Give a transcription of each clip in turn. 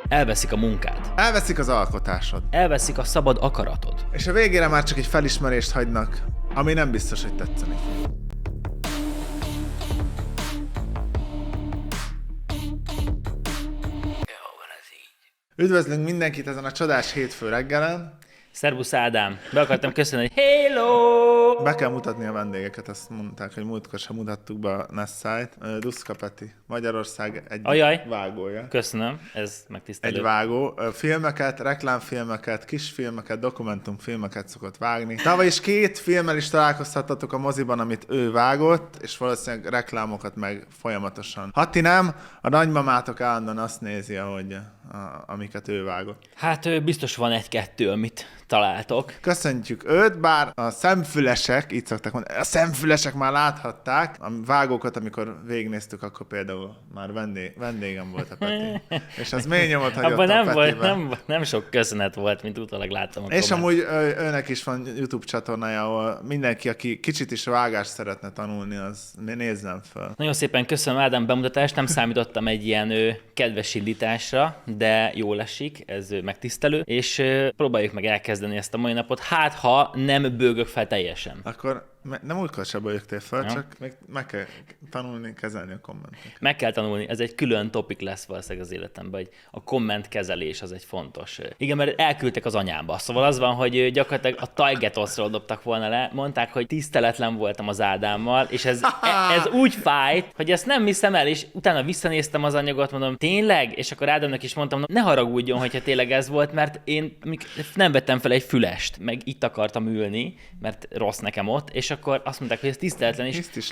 Elveszik a munkád. Elveszik az alkotásod. Elveszik a szabad akaratod. És a végére már csak egy felismerést hagynak, ami nem biztos, hogy tetszeni fog. Üdvözlünk mindenkit ezen a csodás hétfő reggelen. Szervusz Ádám, be akartam köszönni, hogy hello! Be kell mutatni a vendégeket, azt mondták, hogy múltkor sem mutattuk be a Nessai-t. Duszka Peti, Magyarország egy vágója. Köszönöm, ez megtisztelő. Egy vágó. Filmeket, reklámfilmeket, kisfilmeket, dokumentumfilmeket szokott vágni. Tavaly is 2 filmmel is találkozhattatok a moziban, amit ő vágott, és valószínűleg reklámokat meg folyamatosan. Ha ti nem, a nagymamátok állandóan azt nézi, ahogy amiket ő vágott. Hát biztos van 1-2, amit találtok. Köszöntjük őt, bár a szemfülesek, így szokták mondani, a szemfülesek már láthatták, a vágókat, amikor végignéztük, akkor például már vendégem volt a Peti. És az mély nyomot hagyott abban a Petiben. nem sok köszönet volt, mint utólag láttam a És amúgy őnek is van YouTube csatornája, ahol mindenki, aki kicsit is vágást szeretne tanulni, az nézzen fel. Nagyon szépen köszönöm Ádám bemutatást, nem számítottam egy ilyen kedves indításra, de jól esik, ez megtisztelő, és próbáljuk meg elkezdeni ezt a mai napot, hát ha nem bőgök fel teljesen. Akkor nem újkor se bőgtél fel, csak meg kell tanulni, kezelni a kommentet. Meg kell tanulni, ez egy külön topik lesz valószínűleg az életemben, hogy a kommentkezelés az egy fontos. Igen, mert elküldtek az anyámba, szóval az van, hogy gyakorlatilag a Tajgetoszról dobtak volna le, mondták, hogy tiszteletlen voltam az Ádámmal, és ez úgy fájt, hogy ezt nem hiszem el, és utána visszanéztem az anyagot, mondom, tényleg? És akkor Ádámnak is mondtam, ne haragudjon, hogyha tényleg ez volt, mert én nem vettem fel egy fülest, meg itt akartam ülni, mert rossz nekem ott, és akkor azt mondták, hogy ez tiszteletlen,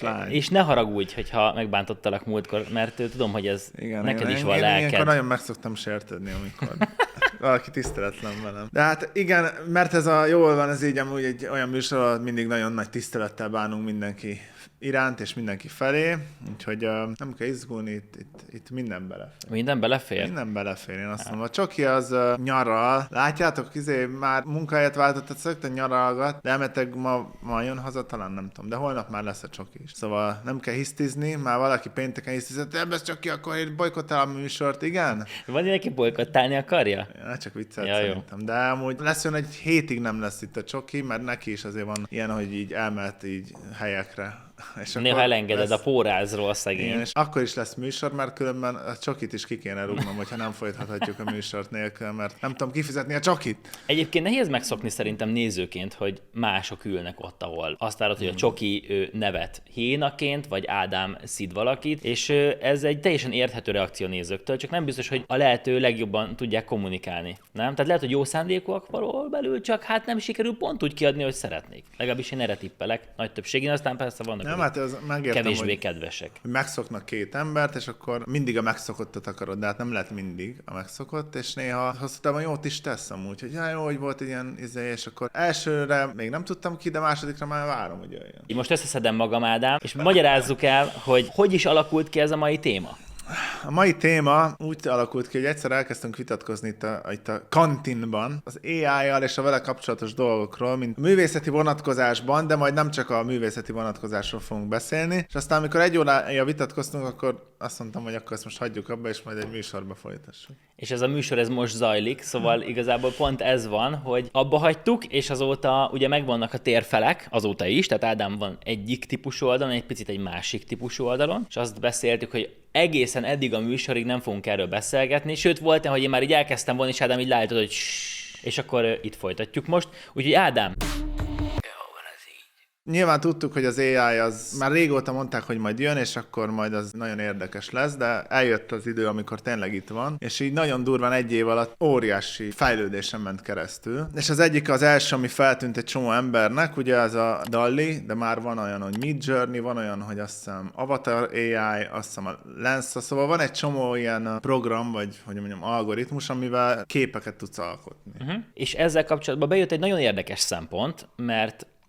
és ne haragudj, hogyha megbántottalak múltkor, mert tudom, hogy ez neked is van lelked. Ilyenkor nagyon meg szoktam sértődni, amikor valaki tiszteletlen velem. De hát igen, mert ez jól van, ez így amúgy egy olyan műsor, ahol mindig nagyon nagy tisztelettel bánunk mindenki iránt és mindenki felé, úgyhogy nem kell izgulni, itt minden belefér. Minden belefér? Minden belefér, én azt mondom. A Csoki az nyaral. Látjátok, már munkahelyet váltott, szökten nyaralgat, de elmeteg ma jön haza, talán nem tudom, de holnap már lesz a Csoki is. Szóval nem kell hisztizni, már valaki pénteken hisztizett, ebben Csoki, akkor én bolykottál a műsort, igen? Van neki bolykottálni akarja? Ja, csak viccelt szerintem. De amúgy lesz olyan, egy hétig nem lesz itt a Csoki, mert neki is azért van ilyen, hogy így elmehet így helyekre. És néha elengeded a pórázról szegény. Igen, és akkor is lesz műsor, mert különben a Csokit is ki kéne rúgnom, hogyha nem folytathatjuk a műsort nélkül, mert nem tudom kifizetni a Csokit. Egyébként nehéz megszokni szerintem nézőként, hogy mások ülnek ott, ahol azt látod, hogy a Csoki nevet hénaként, vagy Ádám szid valakit, és ez egy teljesen érthető reakció nézőktől, csak nem biztos, hogy a lehető legjobban tudják kommunikálni. Nem? Tehát lehet, hogy jó szándékúak valahol belül, csak hát nem sikerül pont úgy kiadni, hogy szeretnék. Legalábbis én erre tippelek, nagy többségén, aztán persze vannak nem, hát ez megértem, kevésbé kedvesek. Hogy megszoknak 2 embert, és akkor mindig a megszokottat akarod, de hát nem lehet mindig a megszokott, és néha hosszú távon jót is tesz amúgy, hogy jó, hogy volt egy ilyen és akkor elsőre még nem tudtam ki, de másodikra már várom, hogy jöjjön. Én most összeszedem magam, Ádám, és magyarázzuk el, hogy is alakult ki ez a mai téma. A mai téma úgy alakult ki, hogy egyszer elkezdtünk vitatkozni itt a kantinban az AI-jal és a vele kapcsolatos dolgokról, mint művészeti vonatkozásban, de majd nem csak a művészeti vonatkozásról fogunk beszélni. És aztán, amikor 1 órája vitatkoztunk, akkor azt mondtam, hogy akkor ezt most hagyjuk abba, és majd egy műsorba folytassuk. És ez a műsor ez most zajlik, szóval igazából pont ez van, hogy abba hagytuk, és azóta ugye megvannak a térfelek, azóta is, tehát Ádám van egyik típusú oldalon, egy picit egy másik típusú oldalon, és azt beszéltük, hogy egészen eddig a műsorig nem fogunk erről beszélgetni, sőt volt, hogy én már így elkezdtem volna, és Ádám így leállított, hogy és akkor itt folytatjuk most. Úgyhogy Ádám, Nyilván tudtuk, hogy az AI az már régóta mondták, hogy majd jön, és akkor majd az nagyon érdekes lesz, de eljött az idő, amikor tényleg itt van, és így nagyon durván 1 év alatt óriási fejlődésen ment keresztül. És az egyik az első, ami feltűnt egy csomó embernek, ugye az a DALL-E, de már van olyan, hogy Midjourney, van olyan, hogy azt hiszem Avatar AI, azt hiszem a Lensa, szóval van egy csomó ilyen program, vagy hogy mondjam, algoritmus, amivel képeket tudsz alkotni. És ezzel kapcsolatban bejött egy nagyon érdekes szempont, mert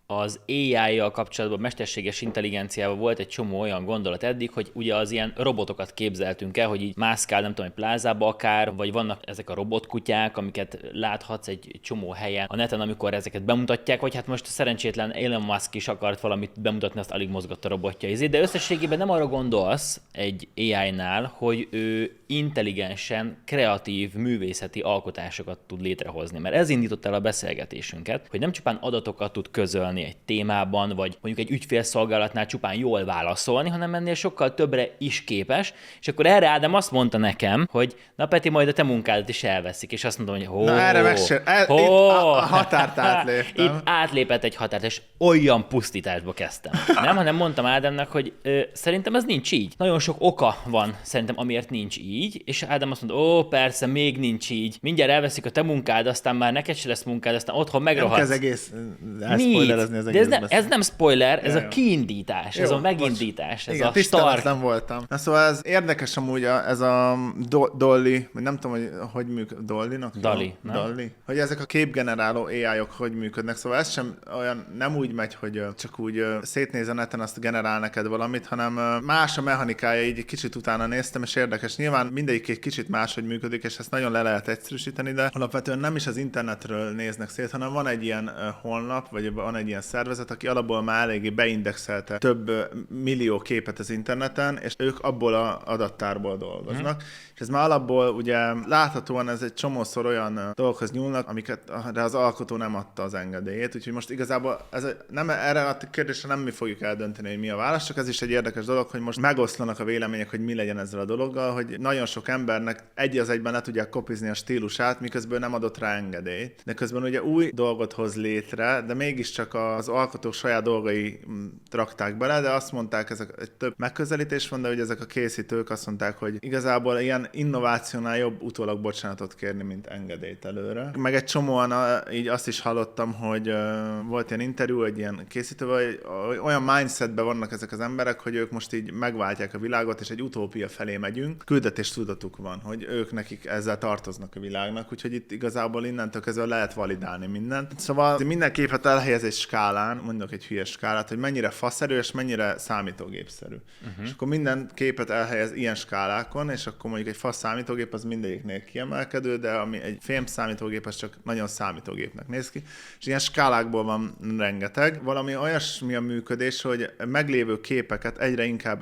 az AI-jal kapcsolatban, mesterséges intelligenciával volt egy csomó olyan gondolat eddig, hogy ugye az ilyen robotokat képzeltünk el, hogy így mászkál, nem tudom, egy plázába akár, vagy vannak ezek a robotkutyák, amiket láthatsz egy csomó helyen a neten, amikor ezeket bemutatják, vagy hát most szerencsétlen Elon Musk is akart valamit bemutatni, azt alig mozgott a robotja. De összességében nem arra gondolsz egy AI-nál, hogy ő intelligensen, kreatív, művészeti alkotásokat tud létrehozni. Mert ez indított el a beszélgetésünket, hogy nem csupán adatokat tud közölni egy témában, vagy mondjuk egy ügyfélszolgálatnál csupán jól válaszolni, hanem ennél sokkal többre is képes. És akkor erre Ádám azt mondta nekem, hogy na Peti, majd a te munkádat is elveszik, és azt mondom, hogy na erre itt a határt átléptem. Itt átlépett egy határt, és olyan pusztításba kezdtem. Nem, hanem mondtam Ádámnak, hogy szerintem ez nincs így. Nagyon sok oka van szerintem, amiért nincs így, és Ádám azt mondta, persze, még nincs így. Mindjárt elveszik a te munkád, aztán már neked se lesz munkád, aztán otthon megrohadsz. Nem kell egész elspoilerezni az egész. De ez nem spoiler, ez a kiindítás, ez a megindítás, ez a start. Nem voltam. Na szóval ez érdekes amúgy ez a Dolly, nem tudom, hogy működik, Dolly-nak? Dolly. Hogy ezek a képgeneráló AI-ok hogy működnek, szóval ez sem olyan, nem úgy megy, hogy csak úgy szétnéz a neten, azt generál neked valamit, hanem más a mechanikája, így egy kicsit utána néztem, és érdekes. Nyilván mindegyik egy kicsit máshogy működik, és ezt nagyon le lehet egyszerűsíteni, de alapvetően nem is az internetről néznek szét, hanem van egy ilyen honlap, vagy van egy ilyen szervezet, aki alapból már eléggé beindexelte több millió képet az interneten, és ők abból az adattárból dolgoznak. És ez már alapból ugye láthatóan ez egy csomószor olyan dolgokhoz nyúlnak, amiket az alkotó nem adta az engedélyét, úgyhogy most igazából erre a kérdésre nem mi fogjuk eldönteni, hogy mi a válasz, csak ez is egy érdekes dolog, hogy most megoszlanak a vélemények, hogy mi legyen ezzel a dologgal, hogy nagyon sok embernek egy az egyben le tudják kopizni a stílusát, miközben nem adott rá engedélyt. De közben ugye új dolgot hoz létre, de mégiscsak az alkotók saját dolgai rakták bele, de azt mondták, egy több megközelítés van, de hogy ezek a készítők azt mondták, hogy igazából ilyen innovációnál jobb utólag bocsánatot kérni, mint engedélyt előre. Meg egy csomóan így azt is hallottam, hogy volt ilyen interjú, egy ilyen készítővel, hogy olyan mindsetben vannak ezek az emberek, hogy ők most így megváltják a világot, és egy utópia felé megyünk. Küldetéstudatuk van, hogy ők nekik ezzel tartoznak a világnak, úgyhogy itt igazából innentől kezdve lehet validálni mindent. Szóval minden képet elhelyez egy skálán, mondok egy hülye skálát, hogy mennyire faszerű és mennyire számítógépszerű. És akkor minden képet elhelyez ilyen skálákon, és akkor mondjuk egy fasz számítógép az mindegyiknél kiemelkedő, de ami egy fém számítógép, az csak nagyon számítógépnek néz ki. És ilyen skálákból van rengeteg. Valami olyasmi a működés, hogy meglévő képeket egyre inkább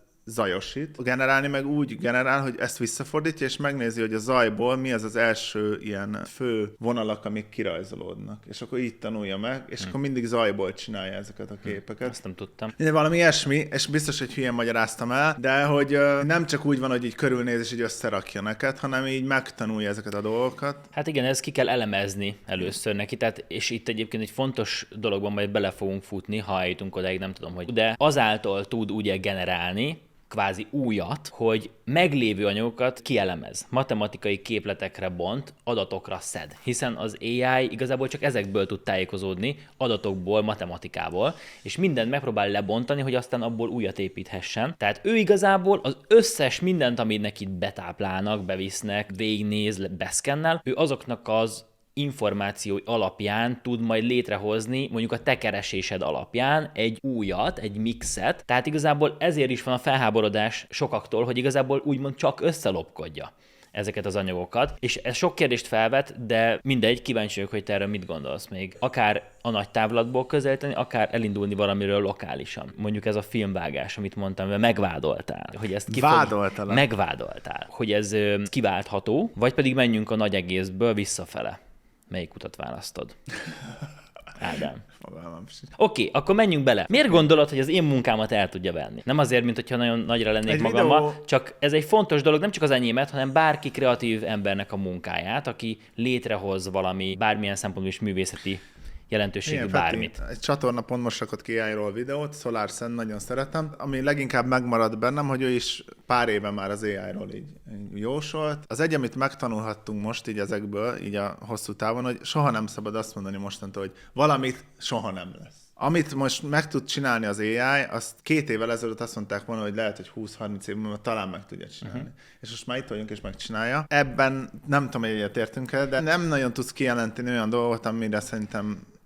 zajosít. Generálni meg úgy generál, hogy ezt visszafordítja, és megnézi, hogy a zajból mi az első ilyen fő vonalak, amik kirajzolódnak. És akkor így tanulja meg, és akkor mindig zajból csinálja ezeket a képeket. Ezt nem tudtam. De valami ilyesmi, és biztos, hogy hülyén magyaráztam el, de hogy nem csak úgy van, hogy így körülnéz és így összerakja neked, hanem így megtanulja ezeket a dolgokat. Hát igen, ezt ki kell elemezni először neki, tehát, és itt egyébként egy fontos dologban majd bele fogunk futni, ha eljutunk odáig, nem tudom, hogy. De azáltal tud ugye generálni, kvázi újat, hogy meglévő anyagokat kielemez, matematikai képletekre bont, adatokra szed. Hiszen az AI igazából csak ezekből tud tájékozódni, adatokból, matematikából, és mindent megpróbál lebontani, hogy aztán abból újat építhessen. Tehát ő igazából az összes mindent, amit neki betáplálnak, bevisznek, végignéz, beszkennel, ő azoknak az információ alapján tud majd létrehozni, mondjuk a te keresésed alapján egy újat, egy mixet, tehát igazából ezért is van a felháborodás sokaktól, hogy igazából úgymond csak összelopkodja ezeket az anyagokat, és ez sok kérdést felvet, de mindegy, kíváncsi vagyok, hogy te erről mit gondolsz még. Akár a nagy távlatból közelíteni, akár elindulni valamiről lokálisan. Mondjuk ez a filmvágás, amit mondtam, mert megvádoltál. Hogy ezt megvádoltál. Hogy ez kiváltható, vagy pedig menjünk a nagy egészből visszafele. Melyik utat választod? Ádám. Oké, akkor menjünk bele. Miért gondolod, hogy az én munkámat el tudja venni? Nem azért, mint hogyha nagyon nagyra lennék magammal, csak ez egy fontos dolog, nem csak az enyémet, hanem bárki kreatív embernek a munkáját, aki létrehoz valami, bármilyen szempontból is művészeti jelentőségű bármit. Peti, egy csatorna pont most rakott ki AI-ról videót, Solar Sun, nagyon szeretem, ami leginkább megmaradt bennem, hogy ő is pár éve már az AI-ról így jósolt. Az egy, amit megtanulhattunk most így ezekből, így a hosszú távon, hogy soha nem szabad azt mondani mostantól, hogy valamit soha nem lesz. Amit most meg tud csinálni az AI, azt 2 évvel ezelőtt azt mondták volna, hogy lehet, hogy 20-30 év múlva talán meg tudja csinálni. És most már itt vagyunk, és megcsinálja. Ebben nem tudom, hogy egyetértünk el, de nem nagyon tudsz kijelenteni olyan dolgot, amire szerintem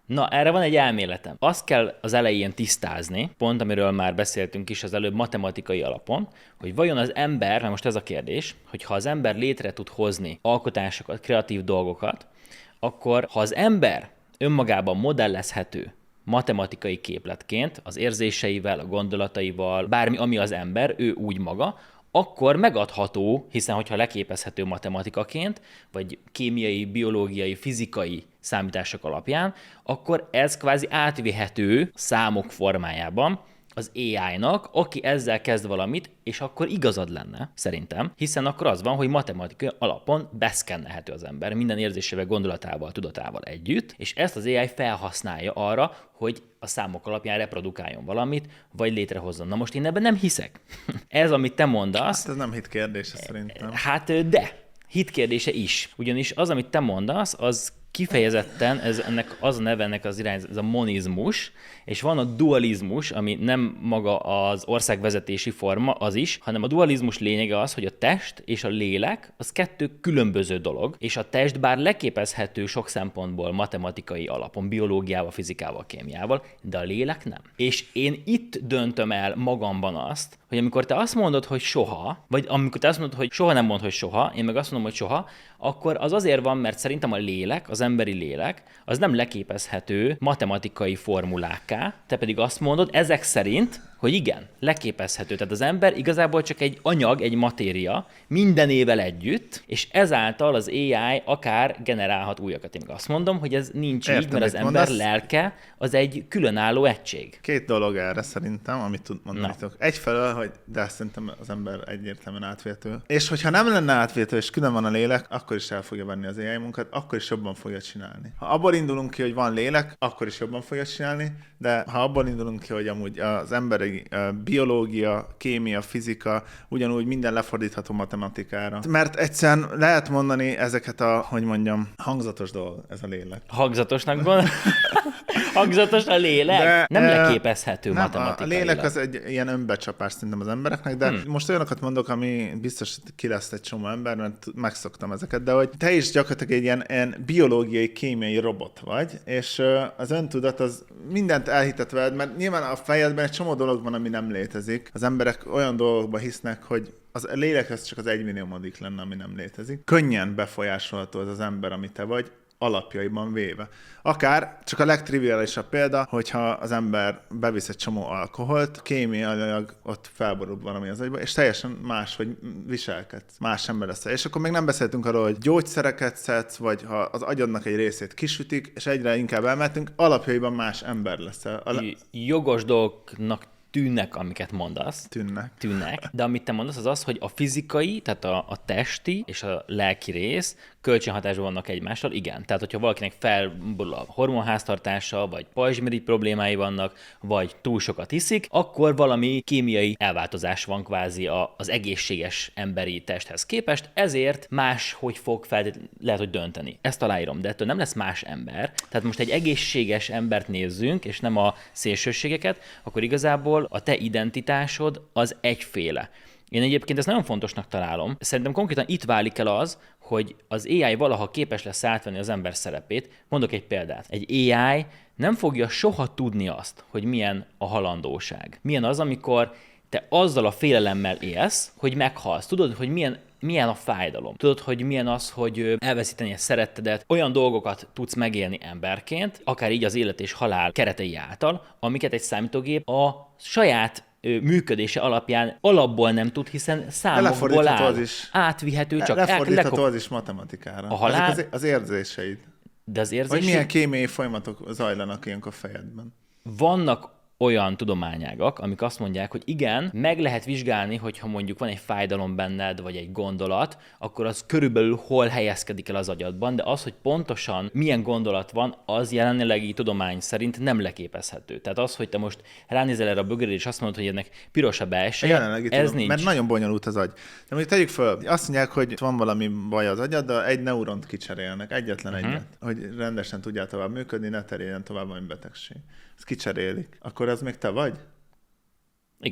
Na, erre van egy elméletem. Azt kell az elején tisztázni, pont amiről már beszéltünk is az előbb matematikai alapon, hogy vajon az ember, mert most ez a kérdés, hogy ha az ember létre tud hozni alkotásokat, kreatív dolgokat, akkor ha az ember önmagában modellezhető matematikai képletként, az érzéseivel, a gondolataival, bármi, ami az ember, ő úgy maga, akkor megadható, hiszen hogyha leképezhető matematikaként, vagy kémiai, biológiai, fizikai számítások alapján, akkor ez kvázi átvihető számok formájában az AI-nak, aki ezzel kezd valamit, és akkor igazad lenne, szerintem, hiszen akkor az van, hogy matematikai alapon beszkennelhető az ember minden érzésével, gondolatával, tudatával együtt, és ezt az AI felhasználja arra, hogy a számok alapján reprodukáljon valamit, vagy létrehozzon. Na most én ebben nem hiszek. Ez, amit te mondasz... Hát ez nem hit kérdése szerintem. Hát de, hit kérdése is. Ugyanis az, amit te mondasz, az kifejezetten, ennek az a neve, ennek az irány, ez a monizmus, és van a dualizmus, ami nem maga az országvezetési forma, az is, hanem a dualizmus lényege az, hogy a test és a lélek az kettő különböző dolog, és a test bár leképezhető sok szempontból matematikai alapon, biológiával, fizikával, kémiával, de a lélek nem. És én itt döntöm el magamban azt, hogy amikor te azt mondod, hogy soha, vagy amikor te azt mondod, hogy soha nem mondod, hogy soha, én meg azt mondom, hogy soha, akkor az azért van, mert szerintem a lélek, az emberi lélek, az nem leképezhető matematikai formulákká, te pedig azt mondod ezek szerint, hogy igen, leképezhető. Tehát az ember igazából csak egy anyag, egy matéria, mindenével együtt, és ezáltal az AI akár generálhat újakat. Én meg azt mondom, hogy ez nincs így, mert az ember lelke az egy különálló egység. Két dolog erre szerintem, amit tud mondani. Egyfelől, hogy de szerintem az ember egyértelműen átvihető. És hogyha nem lenne átvihető, és külön van a lélek, akkor is el fogja venni az AI munkát, akkor is jobban fogja csinálni. Ha abból indulunk ki, hogy van lélek, akkor is jobban fogja csinálni, de ha abból indulunk ki, hogy amúgy az emberi biológia, kémia, fizika, ugyanúgy minden lefordítható matematikára. Mert egyszerűen lehet mondani ezeket hogy mondjam, hangzatos dolog, ez a lélek. Hangzatosnak gondolom? Hangzatos a lélek? De, nem leképezhető matematikailag. A lélek az egy ilyen önbecsapás szerintem az embereknek, de most olyanokat mondok, ami biztos ki lesz egy csomó ember, mert megszoktam ezeket, de hogy te is gyakorlatilag egy ilyen biológiai, kémiai robot vagy, és az öntudat az mindent elhitet veled, mert nyilván a fejedben egy csomó dolog van, ami nem létezik. Az emberek olyan dolgokba hisznek, hogy a lélek az csak az 1/1000 lenne, ami nem létezik. Könnyen befolyásolható az ember, ami te vagy, alapjaiban véve. Akár csak a legtriviálisabb példa, hogyha az ember bevisz egy csomó alkoholt, kémiailag ott felborul valami az agyba, és teljesen más, hogy viselkedsz, más ember lesz. És akkor még nem beszéltünk arról, hogy gyógyszereket szedsz, vagy ha az agyadnak egy részét kisütik, és egyre inkább elmehetünk, alapjaiban más ember leszel. Jogos dolgoknak tűnnek, amiket mondasz. Tűnnek. De amit te mondasz, az az, hogy a fizikai, tehát a testi és a lelki rész kölcsönhatásban vannak egymással, igen. Tehát, hogyha valakinek felborul a hormonháztartása, vagy pajzsmirigy problémái vannak, vagy túl sokat iszik, akkor valami kémiai elváltozás van kvázi az egészséges emberi testhez képest, ezért más, hogy fog lehet, hogy dönteni. Ezt aláírom, de ettől nem lesz más ember. Tehát most egy egészséges embert nézzünk, és nem a szélsőségeket, akkor igazából a te identitásod az egyféle. Én egyébként ezt nagyon fontosnak találom. Szerintem konkrétan itt válik el az, hogy az AI valaha képes lesz átvenni az ember szerepét. Mondok egy példát. Egy AI nem fogja soha tudni azt, hogy milyen a halandóság. Milyen az, amikor te azzal a félelemmel élsz, hogy meghalsz. Tudod, hogy milyen a fájdalom. Tudod, hogy milyen az, hogy elveszíteni egy szerettedet. Olyan dolgokat tudsz megélni emberként, akár így az élet és halál keretei által, amiket egy számítógép a saját működése alapján alapból nem tud, hiszen számokból áll. Átvihető, csak lefordítható az is matematikára. A halál... Ezek az érzéseid. De az érzéseid... Vagy milyen kémiai folyamatok zajlanak ilyenkor a fejedben. Vannak olyan tudományágak, amik azt mondják, hogy igen, meg lehet vizsgálni, hogyha mondjuk van egy fájdalom benned, vagy egy gondolat, akkor az körülbelül hol helyezkedik el az agyadban, de az, hogy pontosan milyen gondolat van, az jelenlegi tudomány szerint nem leképezhető. Tehát az, hogy te most ránézel erre a bögre, és azt mondod, hogy ennek piros a belseje, ez nincs. Mert nagyon bonyolult az agy. De mondjuk tegyük föl, azt mondják, hogy van valami baj az agyaddal, egy neuront kicserélnek, egyetlen egyet, hogy rendesen tudjál tovább működni, ne terjedjen tovább valami betegség. Ezt kicserélik. Akkor az még te vagy? Igen.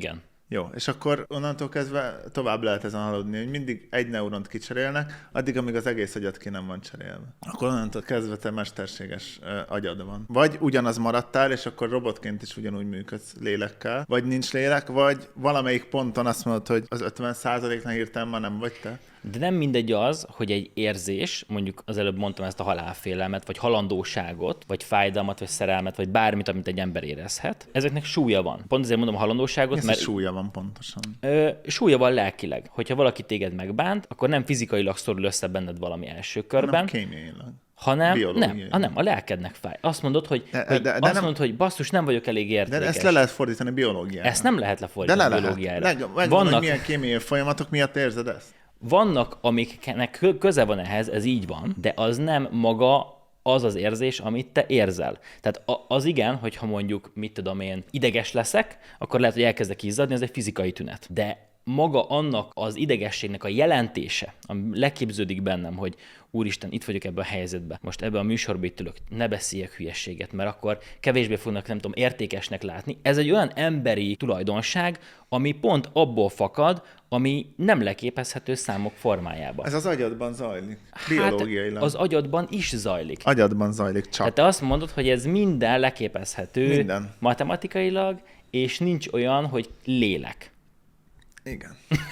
Jó, és akkor onnantól kezdve tovább lehet ezen haladni, hogy mindig egy neuront kicserélnek, addig, amíg az egész agyad ki nem van cserélve. Akkor onnantól kezdve te mesterséges agyad van. Vagy ugyanaz maradtál, és akkor robotként is ugyanúgy működsz lélekkel, vagy nincs lélek, vagy valamelyik ponton azt mondod, hogy az 50%-nál hirtelen már nem vagy te. De nem mindegy az, hogy egy érzés, mondjuk az előbb mondtam ezt a halálfélelmet, vagy halandóságot, vagy fájdalmat, vagy szerelmet, vagy bármit, amit egy ember érezhet, ezeknek súlya van. Pont azért mondom a halandóságot, mert súlya van pontosan. Súlya van lelkileg. Hogyha valaki téged megbánt, akkor nem fizikailag szorul össze benned valami első körben, hanem kémiailag. hanem a lelkednek fáj. Azt mondod, hogy basszus, nem vagyok elég értékes. De ezt le lehet fordítani biológiára. Ezt nem lehet lefordítani biológiára. Megmondom, hogy milyen kémiai folyamatok miatt érzed ezt. Vannak, amiknek köze van ehhez, ez így van, de az nem maga az az érzés, amit te érzel. Tehát az igen, hogyha mondjuk, mit tudom én, ideges leszek, akkor lehet, hogy elkezdek izzadni, ez egy fizikai tünet. De maga annak az idegességnek a jelentése, ami leképződik bennem, hogy úristen, itt vagyok ebben a helyzetben, most ebben a műsorban itt ülök, ne beszéljek hülyességet, mert akkor kevésbé fognak, nem tudom, értékesnek látni. Ez egy olyan emberi tulajdonság, ami pont abból fakad, ami nem leképezhető számok formájában. Ez az agyadban zajlik, biológiailag. Hát az agyadban is zajlik. Agyadban zajlik csak. Tehát te azt mondod, hogy ez minden leképezhető matematikailag, és nincs olyan, hogy lélek. Igen.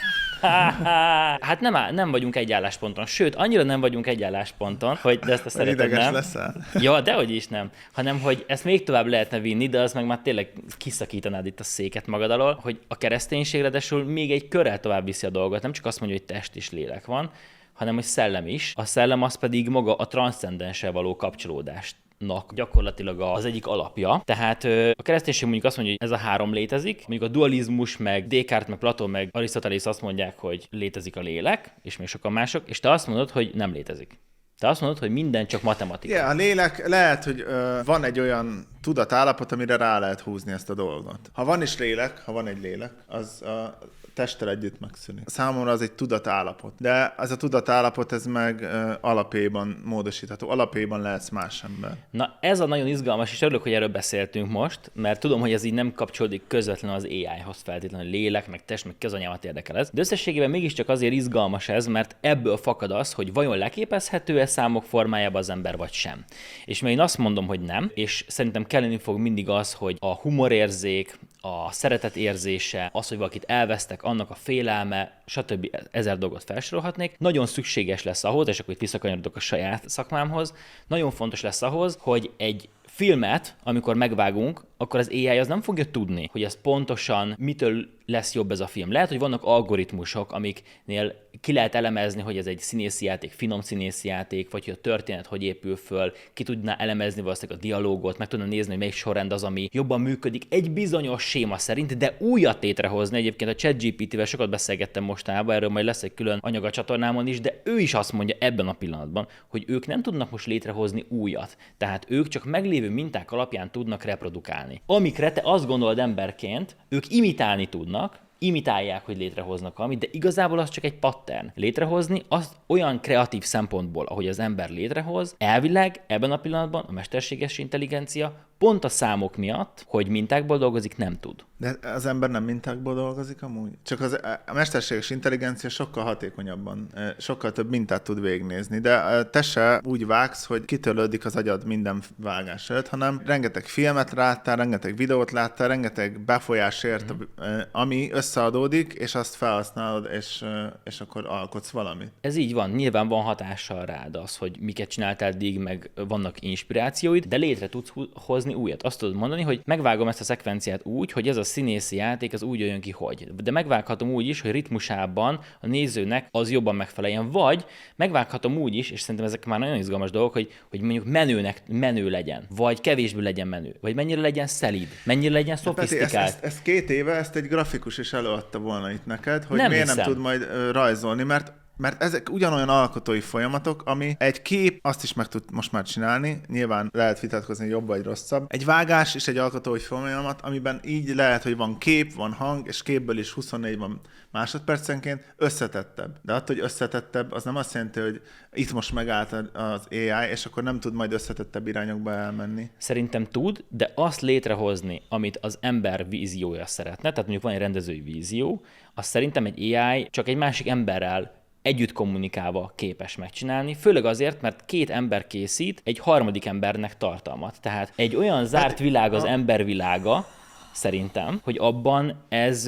Hát nem vagyunk egy állásponton. Sőt, annyira nem vagyunk egy állásponton, hogy de ezt a szereted, ideges nem? leszel? Ja, dehogy is nem. Hanem, hogy ezt még tovább lehetne vinni, de az meg már tényleg kiszakítanád itt a széket magad alól, hogy a kereszténység ráadásul még egy körrel tovább viszi a dolgot. Nem csak azt mondja, hogy test és lélek van, hanem hogy szellem is. A szellem az pedig maga a transzcendenssel való kapcsolódást gyakorlatilag az egyik alapja. Tehát a kereszténység mondjuk azt mondja, hogy ez a három létezik, mondjuk a dualizmus, meg Descartes, meg Platón, meg Arisztotelész azt mondják, hogy létezik a lélek, és még sokan mások, és te azt mondod, hogy nem létezik. Te azt mondod, hogy minden csak matematika. Igen, a lélek lehet, hogy van egy olyan tudatállapot, amire rá lehet húzni ezt a dolgot. Ha van is lélek, ha van egy lélek, az a testtel együtt megszűnik. Számomra az egy tudatállapot. De ez a tudatállapot, ez meg alapjában módosítható. Alapjában lehetsz más ember. Na ez a nagyon izgalmas, és örülök, hogy erről beszéltünk most, mert tudom, hogy ez így nem kapcsolódik közvetlenül az AI-hoz feltétlenül, lélek, meg test, meg közanyámat érdekel ez. De összességében mégiscsak azért izgalmas ez, mert ebből fakad az, hogy vajon leképezhető-e számok formájában az ember, vagy sem. És mert én azt mondom, hogy nem, és szerintem kelleni fog mindig az, hogy a humorérzék, a szeretet érzése, az, hogy valakit elvesztek, annak a félelme, stb. Ezer dolgot felsorolhatnék. Nagyon szükséges lesz ahhoz, és akkor itt visszakanyarodok a saját szakmámhoz, nagyon fontos lesz ahhoz, hogy egy filmet, amikor megvágunk, akkor az AI az nem fogja tudni, hogy az pontosan mitől lesz jobb ez a film. Lehet, hogy vannak algoritmusok, amiknél ki lehet elemezni, hogy ez egy színészi játék, finom színészi játék, vagy hogy a történet hogy épül föl, ki tudná elemezni valószínűleg a dialógot, meg tudna nézni, hogy melyik sorrend az, ami jobban működik egy bizonyos séma szerint, de újat létrehozni. Egyébként a ChatGPT-vel sokat beszélgettem mostanában, erről majd lesz egy külön anyag a csatornámon is, de ő is azt mondja ebben a pillanatban, hogy ők nem tudnak most létrehozni újat. Tehát ők csak meglévő minták alapján tudnak reprodukálni. Amikre te azt gondolod emberként, ők imitálni tudnak, imitálják, hogy létrehoznak valamit, de igazából az csak egy pattern. Létrehozni azt olyan kreatív szempontból, ahogy az ember létrehoz, elvileg ebben a pillanatban a mesterséges intelligencia pont a számok miatt, hogy mintákból dolgozik, nem tud. De az ember nem mintákból dolgozik amúgy? Csak a mesterséges intelligencia sokkal hatékonyabban, sokkal több mintát tud végignézni, de te se úgy vágsz, hogy kitörlődik az agyad minden vágás előtt, hanem rengeteg filmet láttál, rengeteg videót láttál, rengeteg befolyásért, ami összeadódik, és azt felhasználod, és akkor alkotsz valamit. Ez így van, nyilván van hatással rád az, hogy miket csináltál eddig, meg vannak inspirációid, de létre tudsz hozni újat. Azt tudod mondani, hogy megvágom ezt a szekvenciát úgy, hogy ez a színészi játék az úgy jön ki, hogy. De megvághatom úgy is, hogy ritmusában a nézőnek az jobban megfeleljen, vagy megvághatom úgy is, és szerintem ezek már nagyon izgalmas dolgok, hogy mondjuk menő legyen, vagy kevésbé legyen menő, vagy mennyire legyen szelíd, mennyire legyen szofisztikált. Ezt 2 éve, ezt egy grafikus is előadta volna itt neked, hogy nem miért hiszem. nem tud majd rajzolni, mert mert ezek ugyanolyan alkotói folyamatok, ami egy kép azt is meg tud most már csinálni, nyilván lehet vitatkozni, jobb vagy rosszabb. Egy vágás is egy alkotói folyamat, amiben így lehet, hogy van kép, van hang, és képből is 24 van másodpercenként, összetettebb. De attól, hogy összetettebb, az nem azt jelenti, hogy itt most megállt az AI, és akkor nem tud majd összetettebb irányokba elmenni. Szerintem tud, de azt létrehozni, amit az ember víziója szeretne, tehát mondjuk van egy rendezői vízió, azt szerintem egy AI csak egy másik emberrel együtt kommunikálva képes megcsinálni, főleg azért, mert két ember készít egy harmadik embernek tartalmat. Tehát egy olyan zárt világ az ember világa, szerintem, hogy abban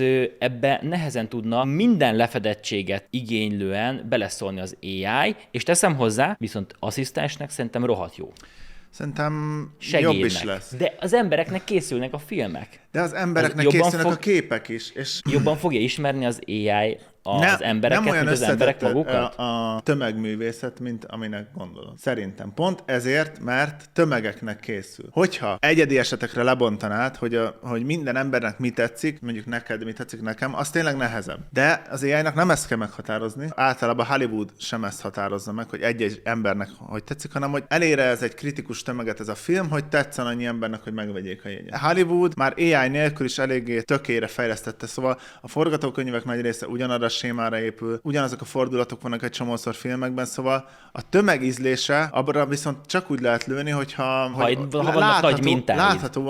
ebbe nehezen tudna minden lefedettséget igénylően beleszólni az AI, és teszem hozzá, viszont asszisztensnek szerintem rohadt jó. Szerintem Segédnek. jobb is lesz. De az embereknek készülnek a filmek. De az embereknek készülnek a képek is. És jobban fogja ismerni az AI az embereket, nem olyan mint az emberek magukat? A tömegművészet, mint aminek gondolom. Szerintem. Pont ezért, mert tömegeknek készül. Hogyha egyedi esetekre lebontanád, hogy minden embernek mi tetszik, mondjuk neked mi tetszik nekem, az tényleg nehezebb. De az AI-nak nem ezt kell meghatározni. Általában Hollywood sem ezt határozza meg, hogy egy-egy embernek hogy tetszik, hanem hogy elére ez egy kritikus tömeget ez a film, hogy tetszen annyi embernek, hogy megvegyék a jegyet. Hollywood már AI nélkül is eléggé tökére fejlesztette, szóval a forgatókönyvek nagy része ugyanarra sémára épül, ugyanazok a fordulatok vannak egy csomószor filmekben, szóval a tömegízlése abra viszont csak úgy lehet lőni, hogyha vannak nagy mintáid.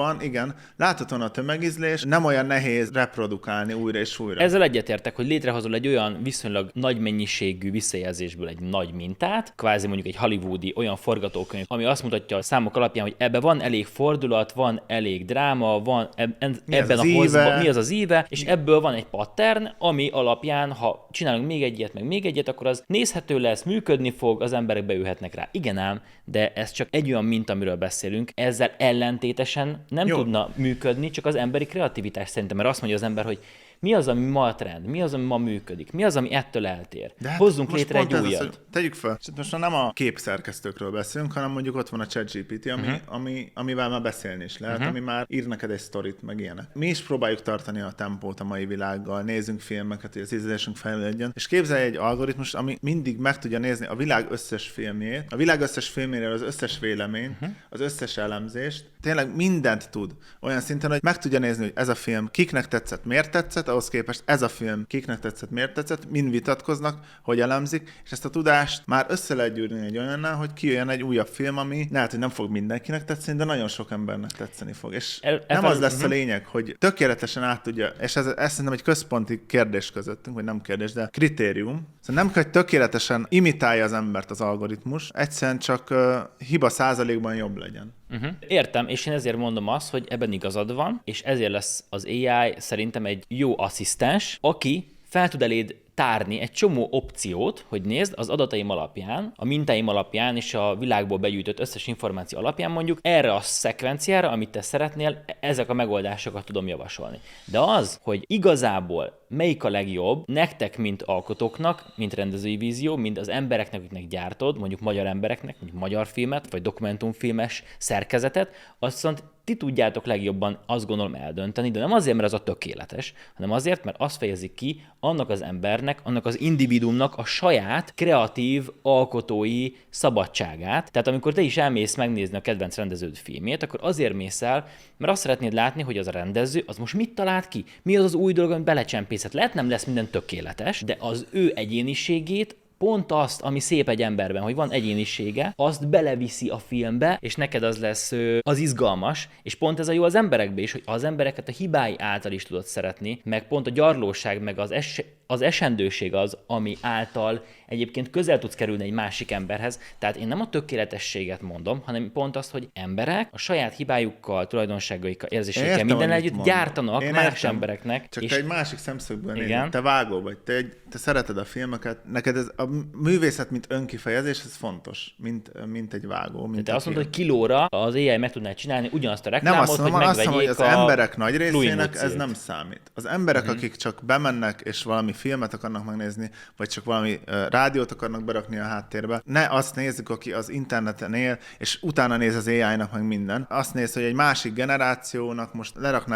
Láthatóan a tömegízlés, nem olyan nehéz reprodukálni újra és újra. Ezzel egyetértek, hogy létrehozol egy olyan viszonylag nagy mennyiségű visszajelzésből egy nagy mintát, kvázi mondjuk egy hollywoodi olyan forgatókönyv, ami azt mutatja a számok alapján, hogy ebben van elég fordulat, van elég dráma, van ebben a hozban, mi az az íve, és ebből van egy pattern, ami alapján, ha csinálunk még egyet, akkor az nézhető lesz, működni fog, az emberek beülhetnek rá. Igen ám, de ez csak egy olyan minta, amiről beszélünk, ezzel ellentétesen nem tudna működni, csak az emberi kreativitás szerintem, mert azt mondja az ember, hogy mi az, ami ma a trend, mi az, ami ma működik, mi az, ami ettől eltér. Hozzunk létre egy újat. Tegyük fel, most nem a képszerkesztőkről beszélünk, hanem mondjuk ott van a ChatGPT, amivel már beszélni is lehet, ami már ír neked egy sztorit, meg ilyenek. Mi is próbáljuk tartani a tempót a mai világgal, nézzünk filmeket, hogy az ízlésünk fejlődjön, és képzelj egy algoritmus, ami mindig meg tudja nézni a világ összes filmjét, a világ összes filméről az összes véleményt, az összes elemzést, tényleg mindent tud. Olyan szinten, hogy meg tudja nézni, hogy ez a film kiknek tetszett, miért tetszett, ahhoz képest ez a film kiknek tetszett, miért tetszett, mind vitatkoznak, hogy elemzik, és ezt a tudást már össze lehet gyűrni egy olyannál, hogy kijöjjön egy újabb film, ami lehet, hogy nem fog mindenkinek tetszeni, de nagyon sok embernek tetszeni fog. És nem az lesz a lényeg, hogy tökéletesen át tudja, és ez szerintem egy központi kérdés közöttünk, vagy nem kérdés, de kritérium. Szóval nem kell, hogy tökéletesen imitálja az embert az algoritmus, egyszerűen csak hiba százalékban jobb legyen. Értem, és én ezért mondom azt, hogy ebben igazad van, és ezért lesz az AI szerintem egy jó asszisztens, aki fel tud eléd tárni egy csomó opciót, hogy nézd, az adataim alapján, a mintáim alapján és a világból begyűjtött összes információ alapján mondjuk erre a szekvenciára, amit te szeretnél, ezek a megoldásokat tudom javasolni. De az, hogy igazából melyik a legjobb nektek, mint alkotóknak, mint rendezői vízió, mint az embereknek, akiknek gyártod, mondjuk magyar embereknek, mondjuk magyar filmet, vagy dokumentumfilmes szerkezetet, azt viszont ti tudjátok legjobban, azt gondolom, eldönteni, de nem azért, mert az a tökéletes, hanem azért, mert azt fejezi ki annak az embernek, annak az individuumnak a saját kreatív, alkotói szabadságát. Tehát amikor te is elmész megnézni a kedvenc rendeződ filmjét, akkor azért mész el, mert azt szeretnéd látni, hogy az a rendező, az most mit talált ki? Mi az az új dolog, amit belecsempészhet? Lehet nem lesz minden tökéletes, de az ő egyéniségét, pont azt, ami szép egy emberben, hogy van egyénisége, azt beleviszi a filmbe, és neked az lesz az izgalmas, és pont ez a jó az emberekbe is, hogy az embereket a hibái által is tudod szeretni, meg pont a gyarlóság, meg az esendőség az, ami által egyébként közel tudsz kerülni egy másik emberhez. Tehát én nem a tökéletességet mondom, hanem pont azt, hogy emberek a saját hibájukkal, tulajdonságaikkal, érzéseikkel minden együtt gyártanak más embereknek. Csak te egy másik szemszögből nézed. Te vágó vagy, te szereted a filmeket, neked ez a művészet, mint önkifejezés, ez fontos, mint egy vágó. Mint te azt mondod, hogy kilóra az AI meg tudná csinálni ugyanazt a reklámot, hogy megvegyék hogy az emberek nagy részének ez nem számít. Az emberek, akik csak bemennek és valami filmet akarnak megnézni, vagy csak valami rádiót akarnak berakni a háttérbe, ne azt nézzük, aki az interneten él, és utána néz az AI-nak meg minden. Azt néz, hogy egy másik generációnak most leraknád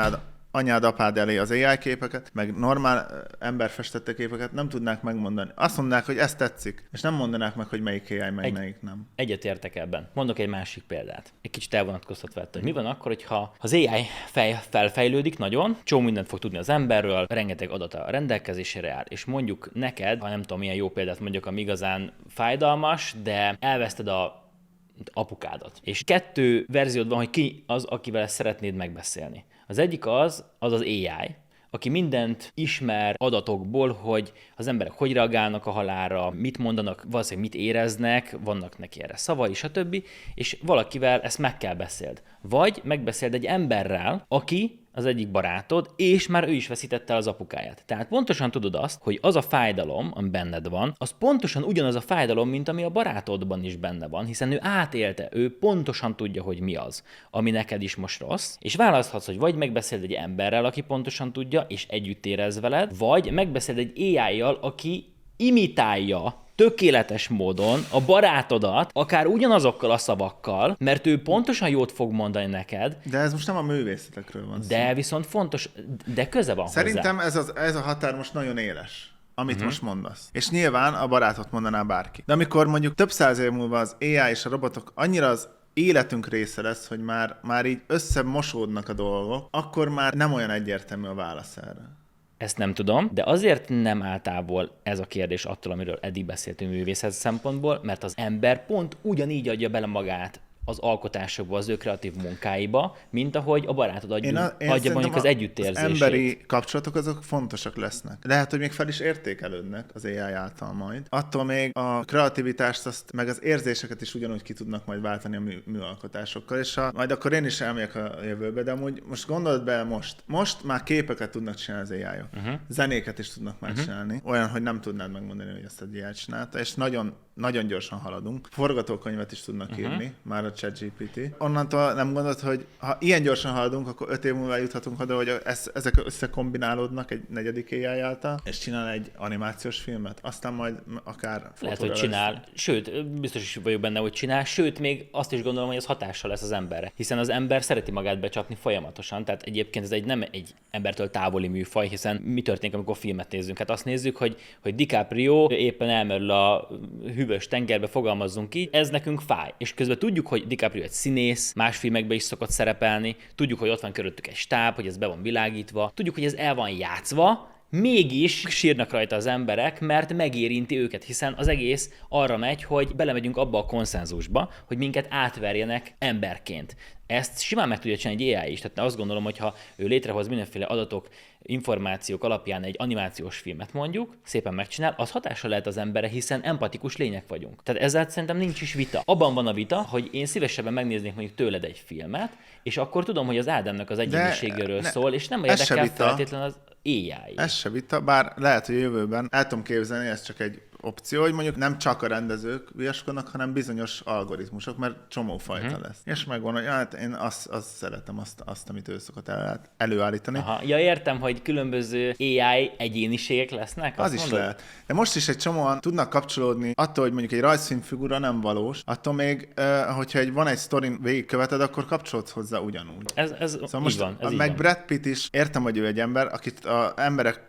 anyád, apád elé az AI képeket, meg normál emberfestette képeket nem tudnák megmondani. Azt mondanák, hogy ez tetszik, és nem mondanák meg, hogy melyik AI, meg melyik nem. Egyetértek ebben. Mondok egy másik példát. Egy kicsit elvonatkoztatva, hogy mi van akkor, hogyha az AI felfejlődik nagyon, csomó mindent fog tudni az emberről, rengeteg adata a rendelkezésére áll, és mondjuk neked, ha nem tudom, milyen jó példát mondjuk, ami igazán fájdalmas, de elveszted a apukádat. És 2 verziód van, hogy ki az, akivel ezt szeretnéd megbeszélni. Az egyik az AI, aki mindent ismer adatokból, hogy az emberek hogy reagálnak a halálra, mit mondanak, valószínűleg mit éreznek, vannak neki erre szavai, stb. És valakivel ezt meg kell beszéld. Vagy megbeszéld egy emberrel, aki az egyik barátod, és már ő is veszítette el az apukáját. Tehát pontosan tudod azt, hogy az a fájdalom, ami benned van, az pontosan ugyanaz a fájdalom, mint ami a barátodban is benne van, hiszen ő átélte, ő pontosan tudja, hogy mi az, ami neked is most rossz, és választhatsz, hogy vagy megbeszéld egy emberrel, aki pontosan tudja, és együtt érez veled, vagy megbeszéld egy AI-jal, aki imitálja tökéletes módon a barátodat, akár ugyanazokkal a szavakkal, mert ő pontosan jót fog mondani neked. De ez most nem a művészetekről van szó. De viszont fontos, de köze van Szerintem hozzá. ez a határ most nagyon éles, amit most mondasz. És nyilván a barátot mondaná bárki. De amikor mondjuk több 100 év múlva az AI és a robotok annyira az életünk része lesz, hogy már így összemosódnak a dolgok, akkor már nem olyan egyértelmű a válasz erre. Ezt nem tudom, de azért nem áll távol ez a kérdés attól, amiről eddig beszéltünk művészet szempontból, mert az ember pont ugyanígy adja bele magát az alkotásokba, az ő kreatív munkáiba, mint ahogy a barátod adja mondjuk az együttérzését. Az emberi kapcsolatok azok fontosak lesznek. Lehet, hogy még fel is értékelődnek az AI által majd. Attól még a kreativitást, azt, meg az érzéseket is ugyanúgy ki tudnak majd váltani a műalkotásokkal, és majd akkor én is elmegyek a jövőbe, de amúgy most gondold be most már képeket tudnak csinálni az AI-ok. Zenéket is tudnak megcsinálni. Olyan, hogy nem tudnád megmondani, hogy ezt egy AI csinálta, és nagyon, nagyon gyorsan haladunk. Forgatókönyvet is tudnak írni, már a ChatGPT. Onnantól nem gondolod, hogy ha ilyen gyorsan haladunk, akkor 5 év múlva juthatunk oda, hogy ezek összekombinálódnak egy negyedik AI által, és csinál egy animációs filmet. Aztán majd akár lehet, hogy csinál. Sőt, biztos is vagyok benne, hogy csinál. Sőt, még azt is gondolom, hogy ez hatással lesz az emberre. Hiszen az ember szereti magát becsapni folyamatosan. Tehát egyébként ez nem egy embertől távoli műfaj, hiszen mi történik, amikor filmet nézzünk? Hát azt nézzük, hogy DiCaprio éppen elmerül a hűvös tengerbe, fogalmazzunk így, ez nekünk fáj. És közben tudjuk, hogy DiCaprio egy színész, más filmekben is szokott szerepelni, tudjuk, hogy ott van körülöttük egy stáb, hogy ez be van világítva, tudjuk, hogy ez el van játszva, mégis sírnak rajta az emberek, mert megérinti őket, hiszen az egész arra megy, hogy belemegyünk abba a konszenzusba, hogy minket átverjenek emberként. Ezt simán meg tudja csinálni egy AI is, tehát azt gondolom, hogy ha ő létrehoz mindenféle adatok, információk alapján egy animációs filmet mondjuk, szépen megcsinál, az hatással lehet az emberre, hiszen empatikus lények vagyunk. Tehát ezzel szerintem nincs is vita. Abban van a vita, hogy én szívesebben megnéznék mondjuk tőled egy filmet, és akkor tudom, hogy az Ádámnak az egyéniségéről szól, és nem érdekel feltétlenül az AI. Ez se vita, bár lehet, hogy a jövőben el tudom képzelni, ez csak egy opció, hogy mondjuk nem csak a rendezők viaskodnak, hanem bizonyos algoritmusok, mert csomó fajta lesz. És megvan, hogy hát én azt szeretem, azt, amit ő szokott előállítani. Aha. Ja, értem, hogy különböző AI egyéniségek lesznek? Az is lehet. De most is egy csomóan tudnak kapcsolódni attól, hogy mondjuk egy rajzfilmfigura nem valós, attól még, hogyha van egy sztorin végigköveted, akkor kapcsolódsz hozzá ugyanúgy. Ez szóval most van. Ez meg Brad Pitt is, értem, hogy ő egy ember, akit az emberek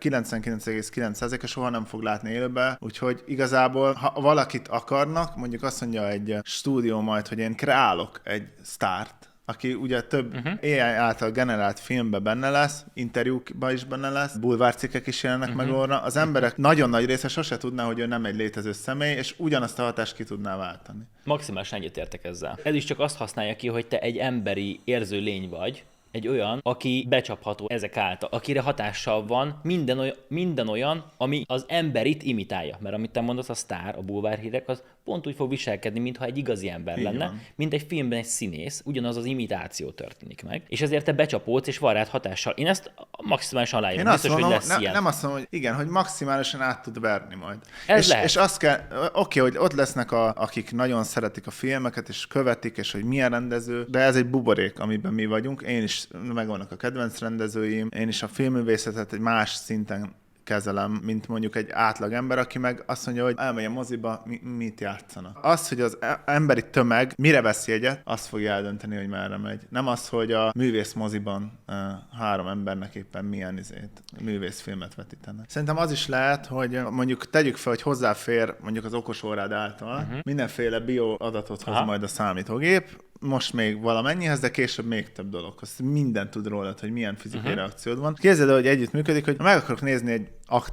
99,9%-a soha nem fog látni élőben, úgyhogy igazából, ha valakit akarnak, mondjuk azt mondja egy stúdió majd, hogy én kreálok egy sztárt, aki ugye több AI által generált filmben benne lesz, interjúkban is benne lesz, bulvárcikkek is jelennek meg orra. Az emberek nagyon nagy része sose tudná, hogy ő nem egy létező személy, és ugyanazt a hatást ki tudná váltani. Maximálisan egyetértek ezzel. Ez is csak azt használja ki, hogy te egy emberi érző lény vagy, egy olyan, aki becsapható ezek által, akire hatással van minden olyan, ami az emberit imitálja. Mert amit te mondasz, a sztár, a bulvárhírek, az pont úgy fog viselkedni, mintha egy igazi ember így lenne, van. mint egy filmben egy színész, ugyanaz az imitáció történik meg. És ezért te becsapódsz, és van rád hatással. Én ezt maximálisan aláírom. Én azt mondom, hogy lesz ilyen. nem azt mondom, hogy igen, hogy maximálisan át tud verni majd. Ez lehet. És azt kell, oké, hogy ott lesznek akik nagyon szeretik a filmeket, és követik, és hogy milyen rendező, de ez egy buborék, amiben mi vagyunk. Én is megvannak a kedvenc rendezőim, én is a filmművészetet egy más szinten kezelem, mint mondjuk egy átlag ember, aki meg azt mondja, hogy elmegy a moziba, mit játszanak. Az, hogy az emberi tömeg mire vesz jegyet, azt fogja eldönteni, hogy merre megy. Nem az, hogy a művész moziban 3 embernek éppen milyen művészfilmet vetítenek. Szerintem az is lehet, hogy mondjuk tegyük fel, hogy hozzáfér mondjuk az okosórád által mindenféle bioadatot hoz majd a számítógép, most még valamennyihez, de később még több dologhoz. Mindent tud rólad, hogy milyen fizikai reakciód van. Képzeld el, hogy együtt működik, hogy meg akarok nézni egy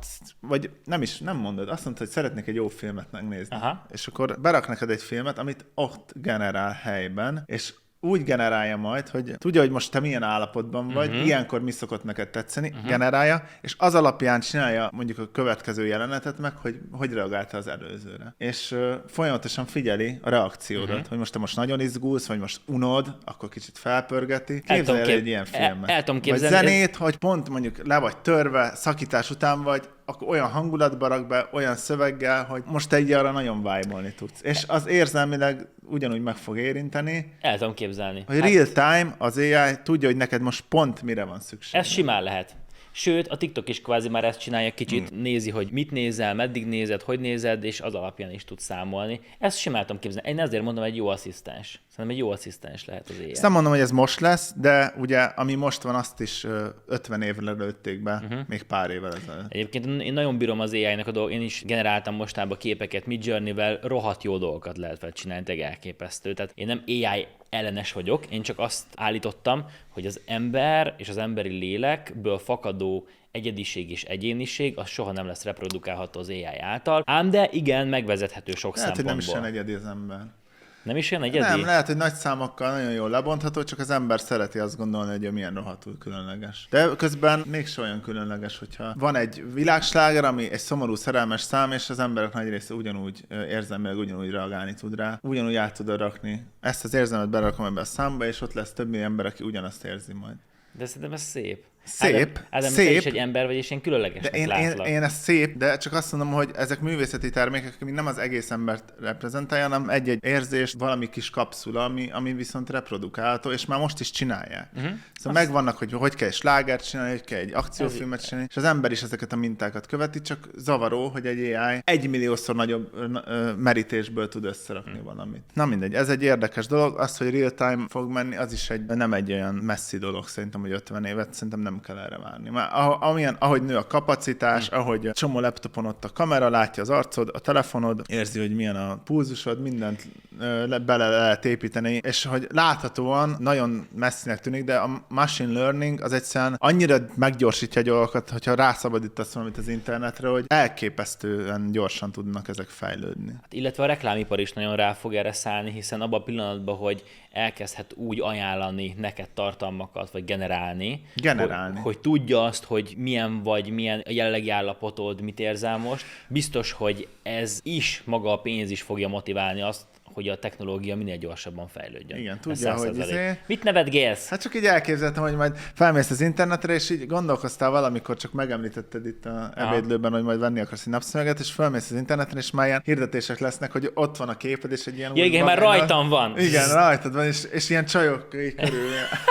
vagy nem mondod, azt mondod, hogy szeretnék egy jó filmet megnézni. És akkor berak neked egy filmet, amit ott generál helyben, és úgy generálja majd, hogy tudja, hogy most te milyen állapotban vagy, ilyenkor mi szokott neked tetszeni, generálja, és az alapján csinálja mondjuk a következő jelenetet meg, hogy reagálta az előzőre. És folyamatosan figyeli a reakciódat, hogy most te nagyon izgulsz, vagy most unod, akkor kicsit felpörgeti. Képzelj el egy ilyen filmet. El tudom képzelni. Vagy zenét, hogy pont mondjuk le vagy törve, szakítás után vagy, akkor olyan hangulatba rak be, olyan szöveggel, hogy most te így arra nagyon vibe-olni tudsz. És az érzelmileg ugyanúgy meg fog érinteni. El tudom képzelni. Hogy real time az AI tudja, hogy neked most pont mire van szükség. Ez simán lehet. Sőt, a TikTok is kvázi már ezt csinálja, kicsit nézi, hogy mit nézel, meddig nézed, hogy nézed, és az alapján is tud számolni. Ezt simán tudom képzelni. Én ezért mondom, egy jó asszisztens. Szerintem egy jó asszisztens lehet az AI. Ezt nem mondom, hogy ez most lesz, de ugye, ami most van, azt is 50 évre lőtték be, még pár évvel ezelőtt. Egyébként én nagyon bírom az AI-nak a dolgot. Én is generáltam mostában képeket Midjourney-vel, rohadt jó dolgokat lehet vele csinálni, tényleg elképesztő. Tehát én nem AI ellenes vagyok, én csak azt állítottam, hogy az ember és az emberi lélekből fakadó egyediség és egyéniség, az soha nem lesz reprodukálható az AI által. Ám de igen, megvezethető sok lehet, szempontból. Hogy nem is olyan egyedi az ember. Nem is olyan egyedi? Nem, lehet, hogy nagy számokkal nagyon jól lebontható, csak az ember szereti azt gondolni, hogy milyen rohadtul különleges. De közben mégse olyan különleges, hogyha van egy világsláger, ami egy szomorú szerelmes szám, és az emberek nagy része ugyanúgy érzelmileg ugyanúgy reagálni tud rá, ugyanúgy át tud rakni. Ezt az érzelmet berakom ebbe a számba, és ott lesz több millió ember, aki ugyanazt érzi majd. De szerintem ez szép. Szép, Ádám, szép. Te is egy ember vagy, és én különlegesnek látlak. Én ez szép, de csak azt mondom, hogy ezek művészeti termékek, ami nem az egész embert reprezentálja, hanem egy-egy érzés, valami kis kapszula, ami viszont reprodukálható, és már most is csinálják. Szóval megvannak, hogy kell egy slágert csinálni, hogy kell egy akciófilmet csinálni, és az ember is ezeket a mintákat követi, csak zavaró, hogy egy AI 1 milliószor nagyobb merítésből tud összerakni valamit. Na mindegy, ez egy érdekes dolog. Az, hogy real time fog menni, az is nem egy olyan messzi dolog szerintem, hogy 50 évet, szerintem nem kell erre várni. Már ahogy nő a kapacitás, ahogy csomó laptopon ott a kamera, látja az arcod, a telefonod, érzi, hogy milyen a pulzusod, mindent bele lehet építeni, és hogy láthatóan nagyon messzinek tűnik, de a machine learning az egyszerűen annyira meggyorsítja a dolgokat, hogyha rászabadítasz valamit az internetre, hogy elképesztően gyorsan tudnak ezek fejlődni. Hát, illetve a reklámipar is nagyon rá fog erre szállni, hiszen abban a pillanatban, hogy elkezdhet úgy ajánlani neked tartalmakat, vagy generálni. Hogy tudja azt, hogy milyen vagy, milyen a jelenlegi állapotod, mit érzel most. Biztos, hogy ez is, maga a pénz is fogja motiválni azt, hogy a technológia minél gyorsabban fejlődjön. Igen, tudja, hogy Mit nevetgélsz? Hát csak így elképzeltem, hogy majd felmész az internetre, és így gondolkoztál valamikor, csak megemlítetted itt a ebédlőben, hogy majd venni akarsz egy napszöveget, és felmész az internetre, és már ilyen hirdetések lesznek, hogy ott van a képed, és egy ilyen... Ja, igen, már rajtam van. Igen, rajtad van, és ilyen csajok körül.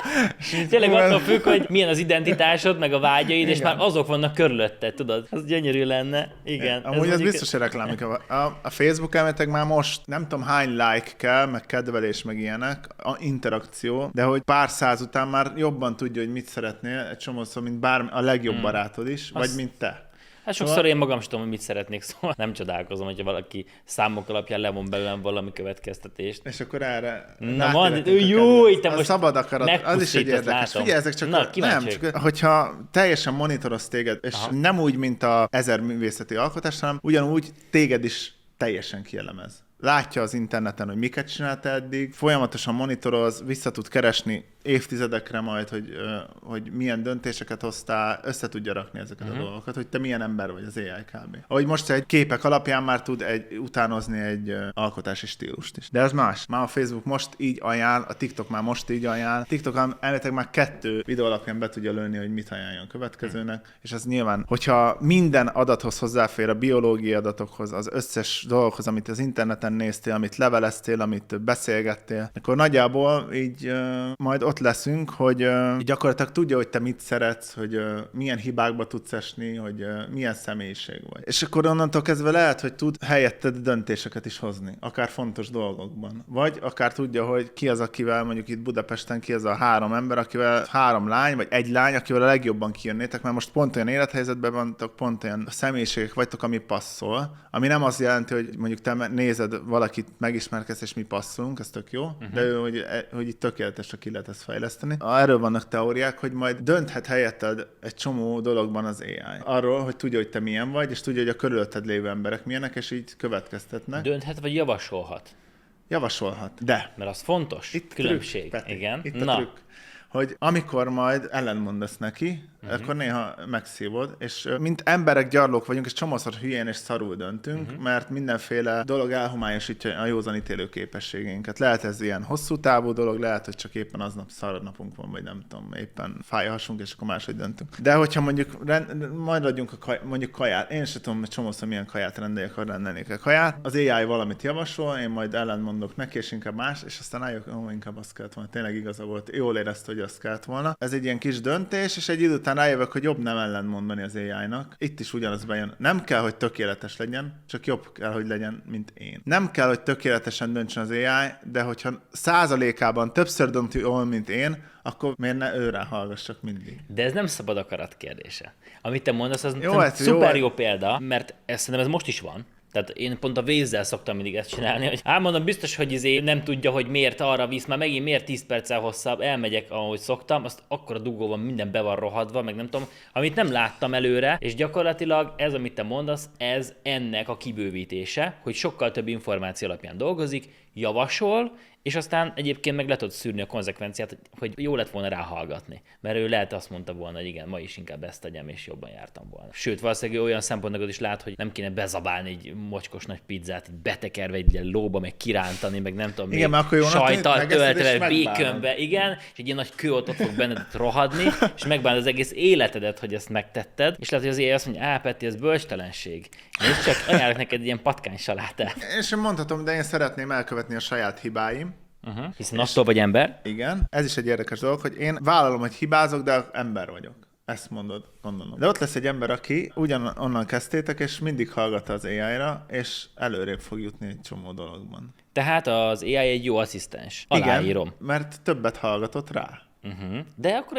Tényleg attól függ, hogy milyen az identitásod, meg a vágyaid, igen. És már azok vannak körülötted, tudod? Az gyönyörű lenne. Igen. Amúgy ez biztos, hogy reklámik. A Facebook elméletek már most nem tudom hány like kell, meg kedvelés, meg ilyenek, a interakció, de hogy pár száz után már jobban tudja, hogy mit szeretnél, egy csomószor, mint a legjobb barátod is, vagy mint te. Hát sokszor én magam sem tudom, hogy mit szeretnék, szóval nem csodálkozom, hogyha valaki számok alapján levon belőlem valami következtetést. És akkor erre... Na van, jó, te most szabad akarat, az is egy érdekes. Figyelj, ezek csak... Nem, csak hogyha teljesen monitoroz téged, és nem úgy, mint a 1000 művészeti alkotás, hanem ugyanúgy téged is teljesen kielemez. Látja az interneten, hogy miket csinálta eddig, folyamatosan monitoroz, vissza tud keresni évtizedekre majd, hogy milyen döntéseket hoztál, össze tudja rakni ezeket a dolgokat, hogy te milyen ember vagy az AI kb. Ahogy most egy képek alapján már tud utánozni egy alkotási stílust is. De ez más. Már a Facebook most így ajánl, a TikTok már most így ajánl. TikTok elméletileg már 2 videó alapján be tudja lőni, hogy mit ajánljon következőnek, és ez nyilván, hogyha minden adathoz hozzáfér, a biológiai adatokhoz, az összes dolgokhoz, amit az interneten néztél, amit leveleztél, amit beszélgettél, akkor nagyjából így majd ott leszünk, hogy gyakorlatilag tudja, hogy te mit szeretsz, hogy milyen hibákba tudsz esni, hogy milyen személyiség vagy. És akkor onnantól kezdve lehet, hogy tud helyetted döntéseket is hozni, akár fontos dolgokban. Vagy akár tudja, hogy ki az, akivel mondjuk itt Budapesten ki az a 3 ember, akivel 3 lány, vagy egy lány, akivel a legjobban kijönnétek, mert most pont olyan élethelyzetben vantok, pont olyan személyiségek vagytok, ami passzol, ami nem azt jelenti, hogy mondjuk te nézed valakit, megismerkedsz, és mi passzolunk, ez tök jó, de ő, hogy itt tökéletesre ki lehet ezt fejleszteni. Erről vannak teóriák, hogy majd dönthet helyetted egy csomó dologban az AI. Arról, hogy tudja, hogy te milyen vagy, és tudja, hogy a körülötted lévő emberek milyenek, és így következtetnek. Dönthet, vagy javasolhat? Javasolhat, de... Mert az fontos. Itt különbség. Trükk, Peti. Igen. Itt a trükk, hogy amikor majd ellentmondasz neki, akkor néha megszívod, és mint emberek gyarlók vagyunk, és csomószor hülyén és szarul döntünk, mert mindenféle dolog elhomályosítja a józanítélő képességeinket. Lehet ez ilyen hosszú távú dolog, lehet, hogy csak éppen aznap szar napunk van, vagy nem tudom, éppen fáj a hasunk, és akkor máshogy döntünk. De hogyha mondjuk majd adjunk mondjuk kaját, én sem tudom, hogy csomószor milyen kaját rendeljek, ha rendelnék kaját, az AI valamit javasol, én majd ellentmondok neki, és inkább más, és aztán rájövök, inkább azt kellett volna. Tényleg igaza volt, jól érezte, hogy azt kellett volna. Ez egy ilyen kis döntés, és egy idő után rájövök, hogy jobb nem ellentmondani az AI-nak. Itt is ugyanaz bejön. Nem kell, hogy tökéletes legyen, csak jobb kell, hogy legyen, mint én. Nem kell, hogy tökéletesen döntsön az AI, de hogyha 100%-ában többször dönt jól, mint én, akkor miért ne őre hallgassak mindig? De ez nem szabad akarat kérdése. Amit te mondasz, az jó, szuper jó példa, mert szerintem ez most is van. Tehát én pont a Waze-zel szoktam mindig ezt csinálni, hogy mondom, biztos, hogy nem tudja, hogy miért arra visz, már megint miért 10 perccel hosszabb, elmegyek, ahogy szoktam, azt akkor a dugóban minden be van rohadva, meg nem tudom, amit nem láttam előre, és gyakorlatilag ez, amit te mondasz, ez ennek a kibővítése, hogy sokkal több információ alapján dolgozik, javasol, és aztán egyébként meg le tudod szűrni a konzekvenciát, hogy jó lett volna ráhallgatni. Mert ő lehet azt mondta volna, hogy igen, ma is inkább ezt tegyem, és jobban jártam volna. Sőt, valószínűleg olyan szempontból is lát, hogy nem kéne bezabálni egy mocskos nagy pizzát, így betekerve egy lóba, meg kirántani, meg nem tudom, igen, sajttal töltve, békönbe, igen, és egy ilyen nagy kő ott fog benned rohadni, és megbánod az egész életedet, hogy ezt megtetted, és lehet, hogy az éjjel azt mondja, Peti, ez bölcstelenség. Nézd csak, ajánlok neked ilyen patkánysalátát. Én sem mondhatom, de én szeretném elkövetni a saját hibáim. Hiszen attól vagy ember. Igen, ez is egy érdekes dolog, hogy én vállalom, hogy hibázok, de ember vagyok. Ezt mondod, gondolom. De ott lesz egy ember, aki ugyanonnan kezdtétek, és mindig hallgat az AI-ra, és előrébb fog jutni egy csomó dologban. Tehát az AI egy jó asszisztens. Aláírom. Igen, mert többet hallgatott rá. De akkor,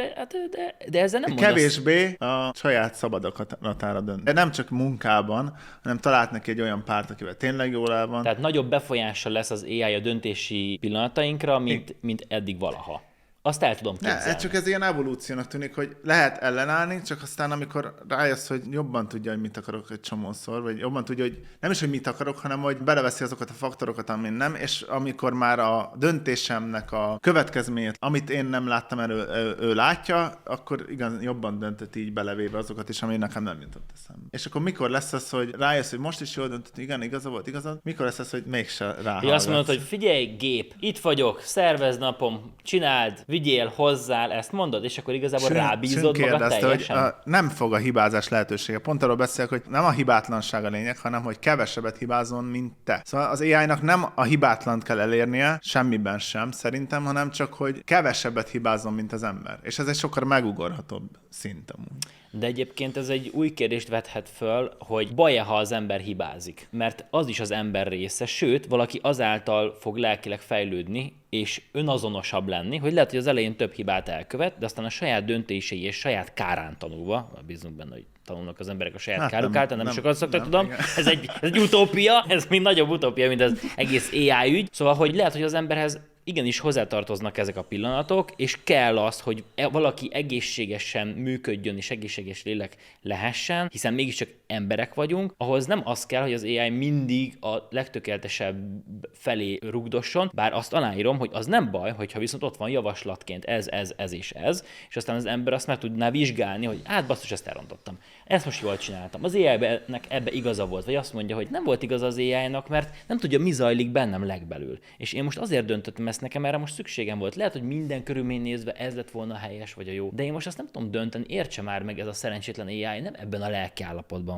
de ezzel nem mondasz... Kevésbé a saját szabad akaratára dönt. De nem csak munkában, hanem talált neki egy olyan párt, akivel tényleg jól el van. Tehát nagyobb befolyással lesz az AI a döntési pillanatainkra, mint eddig valaha. Azt el tudom képzelni. Csak ez ilyen evolúciónak tűnik, hogy lehet ellenállni, csak aztán amikor rájössz, hogy jobban tudja, hogy mit akarok egy csomószor, vagy jobban tudja, hogy nem is, hogy mit akarok, hanem hogy beleveszi azokat a faktorokat, amin nem, és amikor már a döntésemnek a következményét, amit én nem láttam ő látja, akkor igen, jobban döntött így belevéve azokat is, ami nekem nem jutott eszembe. És akkor mikor lesz az, hogy rájössz, hogy most is jól döntött, igen, igaza volt, igazad? Mikor lesz az, hogy mégse ráhallgatsz? Azt mondod, hogy figyelj, gép, itt vagyok, szerveznapom, csináld, vigyél hozzá, ezt mondod, és akkor igazából rábízod magad teljesen? Hogy nem fog a hibázás lehetősége. Pont arról beszélek, hogy nem a hibátlanság a lényeg, hanem hogy kevesebbet hibázon, mint te. Szóval az AI-nak nem a hibátlant kell elérnie, semmiben sem szerintem, hanem csak, hogy kevesebbet hibázon, mint az ember. És ez egy sokkal megugorhatóbb szint amúgy. De egyébként ez egy új kérdést vethet föl, hogy baj-e, ha az ember hibázik? Mert az is az ember része, sőt, valaki azáltal fog lelkileg fejlődni, és önazonosabb lenni, hogy lehet, hogy az elején több hibát elkövet, de aztán a saját döntései és saját kárán tanulva, bízunk benne, hogy tanulnak az emberek a saját káruk által, nem sokat szoktak, tudom. Ez egy utópia, ez még nagyobb utópia, mint az egész AI ügy. Szóval, hogy lehet, hogy az emberhez igenis hozzátartoznak ezek a pillanatok, és kell az, hogy valaki egészségesen működjön és egészséges lélek lehessen, hiszen mégiscsak emberek vagyunk, ahhoz nem az kell, hogy az AI mindig a legtökéletesebb felé rugdosson, bár azt aláírom, hogy az nem baj, hogyha viszont ott van javaslatként ez és aztán az ember azt meg tudná vizsgálni, hogy basszus, ezt elrontottam. Ezt most jól csináltam. Az AI-nek ebbe igaza volt, vagy azt mondja, hogy nem volt igaz az AI-nak, mert nem tudja, mi zajlik bennem legbelül. És én most azért döntöttem ezt, nekem erre most szükségem volt. Lehet, hogy minden körülmény nézve ez lett volna a helyes vagy a jó, de én most azt nem tudom dönteni, értse már meg ez a szerencsétlen AI, nem ebben a lelkiállapotban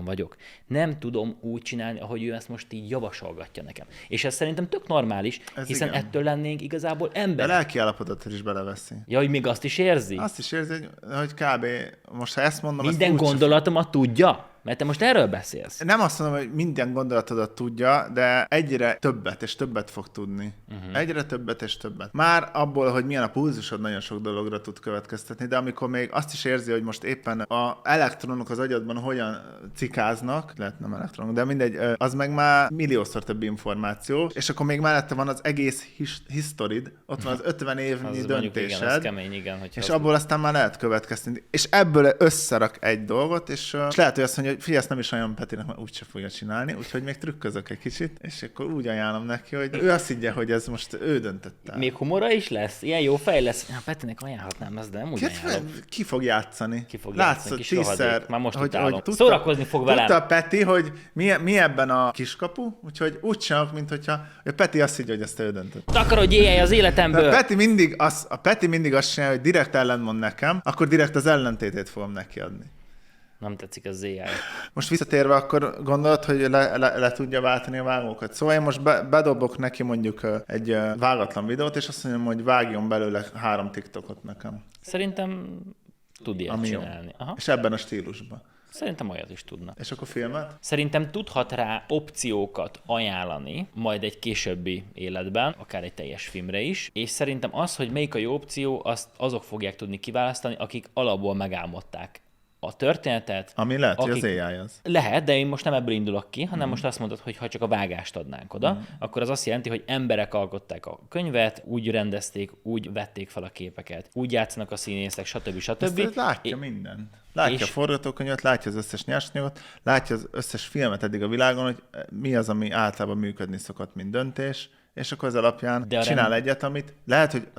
zavarban vagyok. Nem tudom úgy csinálni, ahogy ő ezt most így javasolgatja nekem. És ez szerintem tök normális, hiszen igen. ettől lennénk igazából De ember. lelki állapotot is beleveszi. Ja, hogy még azt is érzi? Azt is érzi, hogy kb. Most ha ezt mondom, Minden ezt úgy gondolatomat tudja? Mert te most erről beszélsz. nem azt mondom, hogy minden gondolatodat tudja, de egyre többet és többet fog tudni. Egyre többet és többet. Már abból, hogy milyen a pulzusod, nagyon sok dologra tud következtetni, de amikor még azt is érzi, hogy most éppen a elektronok az agyadban hogyan cikáznak, lehet nem elektronok, de mindegy, az meg már milliószor több információ, és akkor még mellette van az egész historid, ott van az 50 évnyi Az döntésed, igen, az kemény, igen. és abból aztán már lehet következtetni. És ebből összerak egy dolgot, és lehet, hogy azt mondja, hogy figyelj, ezt nem is olyan Petinek, mert úgyse fogja csinálni, úgyhogy még trükközök egy kicsit, és akkor úgy ajánlom neki, hogy ő azt higgye, hogy ez most ő döntött el. Még humora is lesz? Ilyen jó fej lesz? Ja, Petinek ajánlhatnám ezt, de nem úgy ajánlom. Ki fog játszani? Ki fog Látszod, játszani, kis tízszer, rohadék. Már most utálom. tudta, Szórakozni fog velem. Tudta a Peti, hogy mi ebben a kiskapu, úgyhogy úgy csinálok, mint hogyha a Peti azt higgye, hogy ezt ő döntött. Takarodj éjjel az De életemből! a Peti mindig azt csinálja, hogy direkt ellentmond nekem, akkor direkt az ellentétét fogom neki adni. Nem tetszik az AI. Most visszatérve, akkor gondolod, hogy le tudja váltani a vágókat. Szóval én most bedobok neki mondjuk egy vágatlan videót, és azt mondom, hogy vágjon belőle 3 TikTokot nekem. Szerintem tud ilyet Ami jó. csinálni. Aha. És ebben a stílusban. Szerintem olyat is tudna. És akkor filmet? Szerintem tudhat rá opciókat ajánlani, majd egy későbbi életben, akár egy teljes filmre is, és szerintem az, hogy melyik a jó opció, azt azok fogják tudni kiválasztani, akik alapból megálmodták a történetet. Ami lehet, hogy az AI az. Lehet, de én most nem ebből indulok ki, hanem most azt mondod, hogy ha csak a vágást adnánk oda, akkor az azt jelenti, hogy emberek alkották a könyvet, úgy rendezték, úgy vették fel a képeket, úgy játszanak a színészek, stb. Ezt látja mindent. Látja a forgatókönyvet, látja az összes nyersanyagot, látja az összes filmet eddig a világon, hogy mi az, ami általában működni szokott, mint döntés, és akkor az alapján csinál egyet, amit lehet, hogy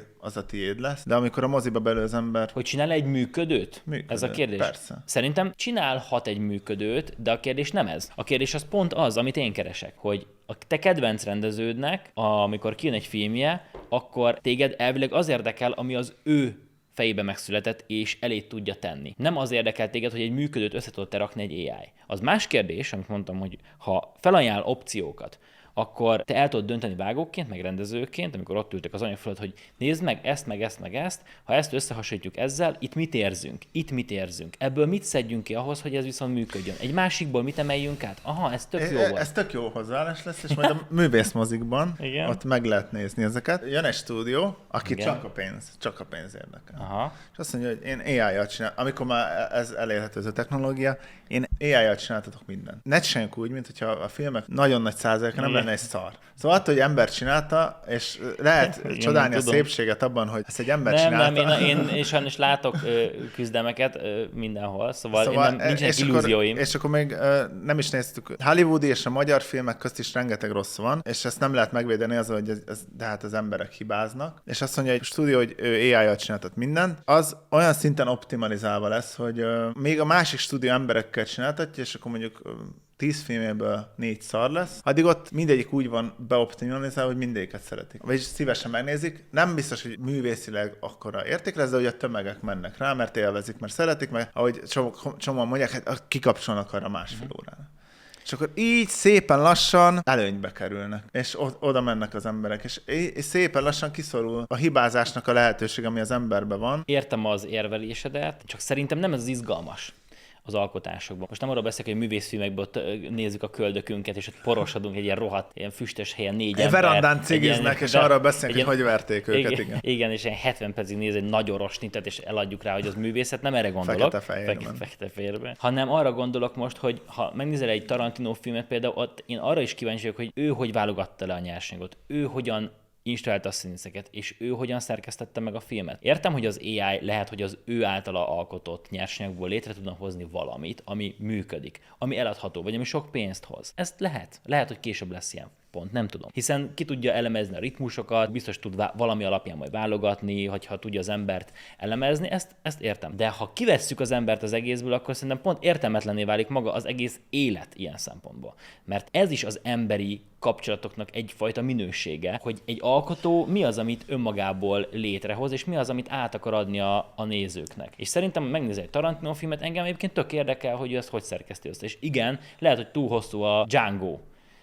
a tiéd lesz, de amikor a moziba belül az ember... Hogy csinál egy működőt? Ez a kérdés. Persze. Szerintem csinálhat egy működőt, de a kérdés nem ez. A kérdés az pont az, amit én keresek, hogy a te kedvenc rendeződnek, amikor kijön egy filmje, akkor téged elvileg az érdekel, ami az ő fejébe megszületett, és elé tudja tenni. Nem az érdekel téged, hogy egy működőt össze tudod te rakni egy AI. Az más kérdés, amit mondtam, hogy ha felajánl opciókat, akkor te el tudod dönteni vágóként, meg rendezőként, amikor ott ültek az anyag fölött, hogy nézd meg ezt, meg ezt, meg ezt, ha ezt összehasonlítjuk ezzel, itt mit érzünk? Itt mit érzünk? Ebből mit szedjünk ki ahhoz, hogy ez viszont működjön? Egy másikból mit emeljünk át? Aha, ez tök jó volt. Ez tök jó hozzáállás lesz, és majd a művészmozikban ott meg lehet nézni ezeket. Jön egy stúdió, aki csak a pénz érdekel. Aha. És azt mondja, hogy én AI-jal csinálom, amikor már ez elérhető ez a technológia, én AI-jal csináltatok mindent. Ne csináljunk úgy, mint hogyha a filmek nagyon nagy százaléka nem lenne egy szar. Szóval attól, hogy ember csinálta, és lehet csodálni a szépséget abban, hogy ezt egy ember csinálta. Nem, én sajnos látok küzdelmeket mindenhol, szóval nincsenek illúzióim. És akkor még nem is néztük. Hollywoodi és a magyar filmek közt is rengeteg rossz van, és ezt nem lehet megvédeni azzal, hogy de hát az emberek hibáznak. És azt mondja, hogy a stúdió, hogy ő AI-jal csináltat mindent, az olyan szinten optimalizálva lesz, hogy még a másik stúdió emberekkel csináltatja, és akkor mondjuk 10 filméből 4 szar lesz, addig ott mindegyik úgy van beoptimalizálva, hogy mindegyiket szeretik. Vagyis szívesen megnézik. Nem biztos, hogy művészileg akkora érték lesz, de hogy a tömegek mennek rá, mert élvezik, mert szeretik, mert ahogy csomóan mondják, hát kikapcsolnak arra másfél órára. És akkor így szépen lassan előnybe kerülnek, és oda mennek az emberek, és szépen lassan kiszorul a hibázásnak a lehetőség, ami az emberben van. Értem az érvelésedet, csak szerintem nem ez az izgalmas az alkotásokban. Most nem arra beszélek, hogy művészfilmekből nézzük a köldökünket, és ott porosodunk egy ilyen rohadt, ilyen füstös helyen 4 ember. Verandán cigiznek, és arra beszélnek, hogy verték őket, igen. Igen, és ilyen 70 percig néz egy nagyon rosnitet, és eladjuk rá, hogy az művészet. Nem erre gondolok. Fekete-fehérben. Hanem arra gondolok most, hogy ha megnézel egy Tarantino filmet például, ott én arra is kíváncsi vagyok, hogy ő hogy válogatta le a nyersanyagot. Ő hogyan instruálta a színészeket, és ő hogyan szerkesztette meg a filmet. Értem, hogy az AI lehet, hogy az ő általa alkotott nyersanyagból létre tudna hozni valamit, ami működik, ami eladható, vagy ami sok pénzt hoz. Ezt lehet, hogy később lesz ilyen. Pont, nem tudom. Hiszen ki tudja elemezni a ritmusokat, biztos tud valami alapján majd válogatni, hogyha tudja az embert elemezni, ezt értem. De ha kivesszük az embert az egészből, akkor szerintem pont értelmetlenné válik maga az egész élet ilyen szempontból. Mert ez is az emberi kapcsolatoknak egyfajta minősége, hogy egy alkotó mi az, amit önmagából létrehoz, és mi az, amit át akar adni a nézőknek. És szerintem, ha megnézel egy Tarantino filmet, engem egyébként tök érdekel, hogy ő ezt hogy szerkeszti össze. És igen, lehet, hogy túl hosszú a Django,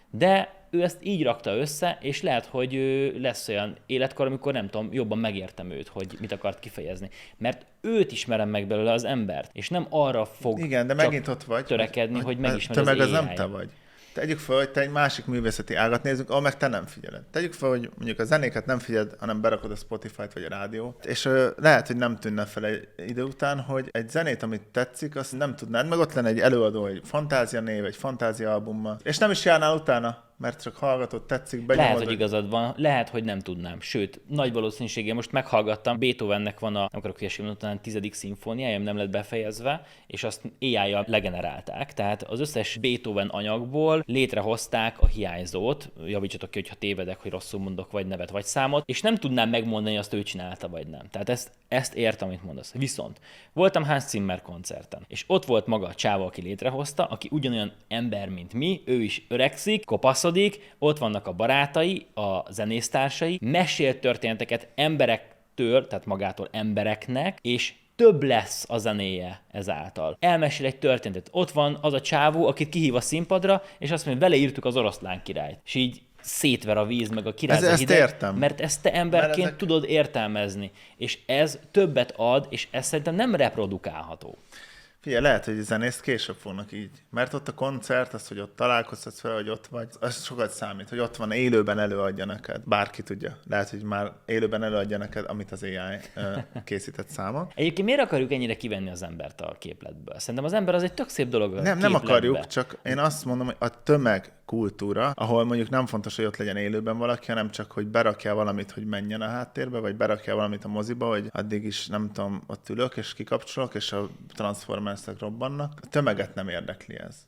de ő ezt így rakta össze, és lehet, hogy lesz olyan életkor, amikor nem tudom, jobban megértem őt, hogy mit akart kifejezni. Mert őt ismerem meg belőle az embert, és nem arra fog igen, de megint ott vagy, törekedni, hogy megismer az tömeg az AI-t. nem te vagy. Tegyük fel, hogy te egy másik művészeti ágat nézzük, ahol meg te nem figyeled. Tegyük fel, hogy mondjuk a zenéket nem figyeled, hanem berakod a Spotify-t vagy a rádiót, és lehet, hogy nem tűnne fel egy idő után, hogy egy zenét, amit tetszik, azt nem tudnád, meg ott lenne egy előadó, egy fantázia név, egy fantázia albummal, és nem is járnál utána, mert csak hallgatod, tetszik, benyomod. Lehet, hogy igazad van, lehet, hogy nem tudnám. Sőt, nagy valószínűséggel most meghallgattam, Beethovennek van nem akarok hülyeségül mondani, talán 10. szimfóniája, nem lett befejezve, és azt AI-jal legenerálták. Tehát az összes Beethoven anyagból létrehozták a hiányzót, javítsatok ki, hogyha tévedek, hogy rosszul mondok vagy nevet, vagy számot, és nem tudnám megmondani, hogy azt ő csinálta, vagy nem. Tehát ezt értem, amit mondasz. Viszont voltam Hans Zimmer koncerten, és ott volt maga a csáva, aki létrehozta, aki ugyanolyan ember, mint mi, ő is öregszik, kopaszodik, ott vannak a barátai, a zenésztársai, mesél történeteket emberektől, tehát magától embereknek, és több lesz a zenéje ezáltal. Elmesél egy történetet. Ott van az a csávó, akit kihív a színpadra, és azt mondja, vele írtuk az Oroszlán királyt. És így szétver a víz, meg a király. Ezt értem. Mert ezt te emberként tudod értelmezni. És ez többet ad, és ez szerintem nem reprodukálható. Figyelj, lehet, hogy a zenész később fognak így. Mert ott a koncert, az, hogy ott találkozhatsz fel, hogy ott vagy, az sokat számít, hogy ott van, élőben előadja neked. Bárki tudja. Lehet, hogy már élőben előadja neked, amit az AI készített számon. Egyébként miért akarjuk ennyire kivenni az embert a képletből? Szerintem az ember az egy tök szép dolog. Nem akarjuk, csak én azt mondom, hogy a tömegkultúra, ahol mondjuk nem fontos, hogy ott legyen élőben valaki, hanem csak, hogy berakjál valamit, hogy menjen a háttérbe, vagy berakjál valamit a moziba, hogy addig is, nem tudom, ott ülök, és kikapcsolok, és a Transformers-ek robbannak. A tömeget nem érdekli ez.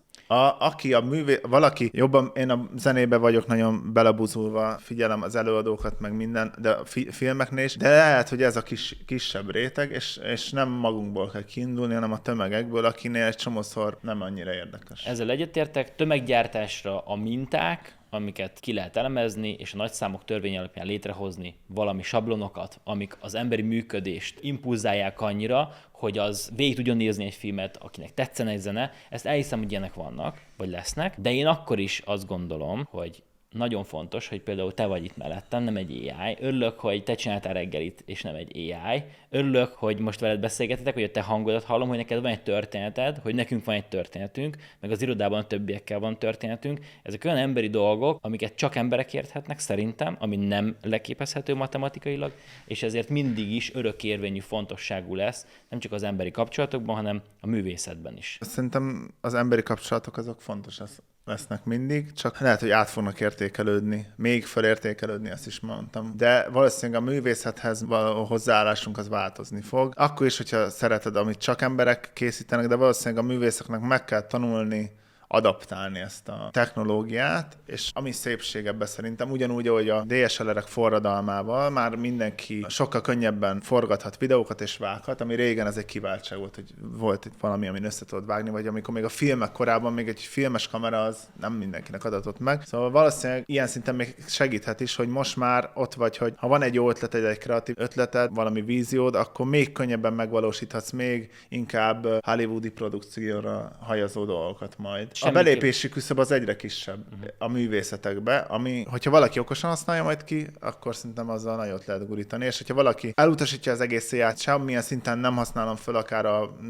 Valaki jobban, én a zenébe vagyok nagyon belebuzulva, figyelem az előadókat, meg minden, de a filmeknél is, de lehet, hogy ez a kisebb réteg, és nem magunkból kell kiindulni, hanem a tömegekből, akinél egy csomószor nem annyira érdekes. Ezzel egyetértek, tömeggyártásra a minták, amiket ki lehet elemezni, és a nagyszámok törvény alapján létrehozni valami sablonokat, amik az emberi működést impulzálják annyira, hogy az végig tudjon nézni egy filmet, akinek tetszene egy zene, ezt elhiszem, hogy ilyenek vannak, vagy lesznek, de én akkor is azt gondolom, hogy nagyon fontos, hogy például te vagy itt mellettem, nem egy AI. Örülök, hogy te csináltál reggelit, és nem egy AI. Örülök, hogy most veled beszélgetetek, hogy a te hangodat hallom, hogy neked van egy történeted, hogy nekünk van egy történetünk, meg az irodában a többiekkel van történetünk. Ezek olyan emberi dolgok, amiket csak emberek érthetnek szerintem, ami nem leképezhető matematikailag, és ezért mindig is örökérvényű fontosságú lesz, nem csak az emberi kapcsolatokban, hanem a művészetben is. Szerintem az emberi kapcsolatok azok fontos lesznek mindig, csak lehet, hogy át fognak értékelődni, még felértékelődni, ezt is mondtam. De valószínűleg a művészethez való hozzáállásunk az változni fog. Akkor is, hogyha szereted, amit csak emberek készítenek, de valószínűleg a művészeknek meg kell tanulni, adaptálni ezt a technológiát, és ami szépség ebben szerintem, ugyanúgy, ahogy a DSLR-ek forradalmával már mindenki sokkal könnyebben forgathat videókat és vághat, ami régen ez egy kiváltság volt, hogy volt itt valami, amin össze tudod vágni, vagy amikor még a filmek korában még egy filmes kamera az nem mindenkinek adatott meg. Szóval valószínűleg ilyen szinten még segíthet is, hogy most már ott vagy, hogy ha van egy jó ötleted, egy kreatív ötleted, valami víziód, akkor még könnyebben megvalósíthatsz még inkább hollywoodi produkcióra hajazó dolgokat majd. A belépési küszöb az egyre kisebb a művészetekbe, ami, hogyha valaki okosan használja majd ki, akkor szerintem azzal nagyot lehet gurítani, és hogyha valaki elutasítja az egész AI-t, semmilyen szinten nem használom föl, akár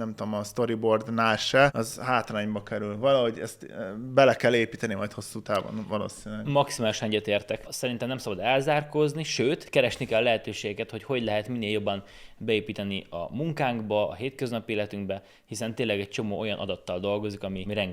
a storyboardnál se, az hátrányba kerül. Valahogy ezt bele kell építeni majd hosszú távon valószínűleg. Maximálisan egyetértek. Szerintem nem szabad elzárkózni, sőt, keresni kell a lehetőséget, hogy lehet minél jobban beépíteni a munkánkba, a hétköznapi életünkbe, hiszen tényleg egy csomó olyan adattal dolgozik, ami rengeteget tud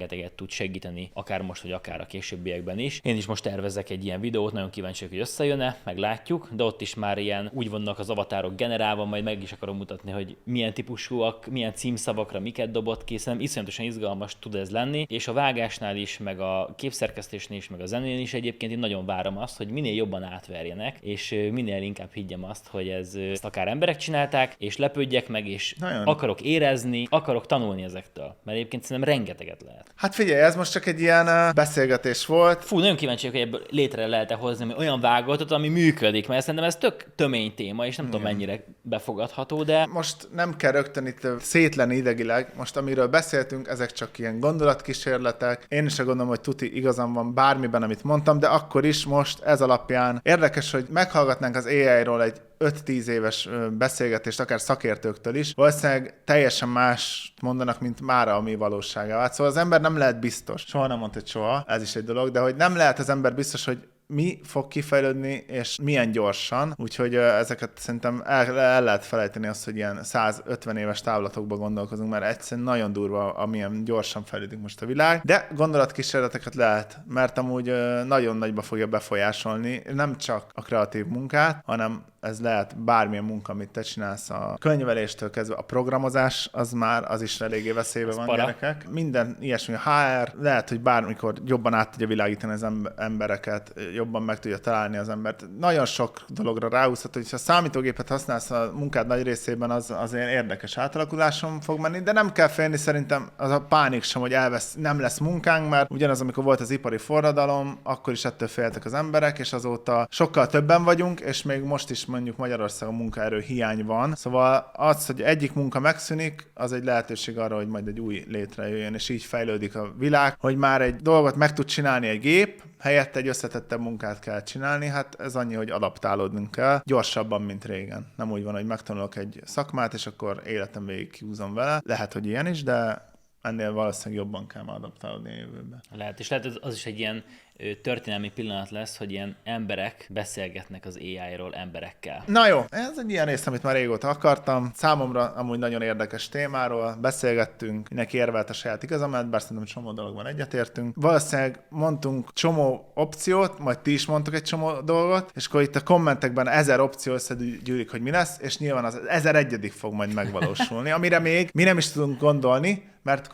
tud segíteni, akár most, vagy akár a későbbiekben is. Én is most tervezek egy ilyen videót, nagyon kíváncsi vagyok, hogy összejön-e, meglátjuk, de ott is már ilyen úgy vannak az avatárok generálva, majd meg is akarom mutatni, hogy milyen típusúak, milyen címszavakra miket dobott ki, szerintem iszonyatosan izgalmas tud ez lenni, és a vágásnál is, meg a képszerkesztésnél is, meg a zenén is egyébként én nagyon várom azt, hogy minél jobban átverjenek, és minél inkább higgyem azt, hogy ezt akár emberek csinálták, és lepődjek meg, és nagyon akarok érezni, akarok tanulni ezektől, mert egyébként szerintem rengeteget lehet. Hát figyelj, ez most csak egy ilyen beszélgetés volt. Fú, nagyon kíváncsi vagyok, hogy ebből létre lehet-e hozni olyan vágolatot, ami működik, mert szerintem ez tök tömény téma, és nem tudom mennyire befogadható, de... Most nem kell rögtön itt szétlenni idegileg. Most amiről beszéltünk, ezek csak ilyen gondolatkísérletek. Én is gondolom, hogy tuti igazam van bármiben, amit mondtam, de akkor is most ez alapján érdekes, hogy meghallgatnánk az AI-ról egy 5-10 éves beszélgetést, akár szakértőktől is, valószínűleg teljesen más mondanak, mint mára a mi valóságá vált. Szóval az ember nem lehet biztos. Soha nem mondta, hogy soha, ez is egy dolog, de hogy nem lehet az ember biztos, hogy mi fog kifejlődni, és milyen gyorsan. Úgyhogy ezeket szerintem el lehet felejteni azt, hogy ilyen 150 éves távlatokban gondolkozunk, mert egyszerűen nagyon durva, amilyen gyorsan fejlődik most a világ. De gondolatkísérleteket lehet, mert amúgy nagyon nagyba fogja befolyásolni nem csak a kreatív munkát, hanem ez lehet bármilyen munka, amit te csinálsz, a könyveléstől kezdve a programozás, az is eléggé veszélybe van, gyerekek. Minden ilyesmi, a HR, lehet, hogy bármikor jobban át tudja világítani az embereket, jobban meg tudja találni az embert. Nagyon sok dologra ráhúzhat, hogy ha a számítógépet használsz a munkád nagy részében, az ilyen érdekes átalakuláson fog menni, de nem kell félni, szerintem az a pánik sem, hogy nem lesz munkánk, mert ugyanaz, amikor volt az ipari forradalom, akkor is ettől féltek az emberek, és azóta sokkal többen vagyunk, és még most is mondjuk Magyarországon munkaerő hiány van. Szóval az, hogy egyik munka megszűnik, az egy lehetőség arra, hogy majd egy új létrejöjjön, és így fejlődik a világ, hogy már egy dolgot meg tud csinálni egy gép, helyett egy összetettebb munkát kell csinálni, hát ez annyi, hogy adaptálódnunk kell, gyorsabban, mint régen. Nem úgy van, hogy megtanulok egy szakmát, és akkor életem végig kihúzom vele. Lehet, hogy ilyen is, de ennél valószínűleg jobban kell adaptálódni a jövőben. Lehet, és lehet, az is egy ilyen történelmi pillanat lesz, hogy ilyen emberek beszélgetnek az AI-ról emberekkel. Na jó, ez egy ilyen rész, amit már régóta akartam. Számomra amúgy nagyon érdekes témáról beszélgettünk, mindenki érvelt a saját igazamát, bár szerintem csomó dologban egyetértünk. Valószínűleg mondtunk csomó opciót, majd ti is mondtok egy csomó dolgot, és akkor itt a kommentekben 1000 opció összegyűlik, hogy mi lesz, és nyilván az 1001. fog majd megvalósulni, amire még mi nem is tudunk gondolni, mert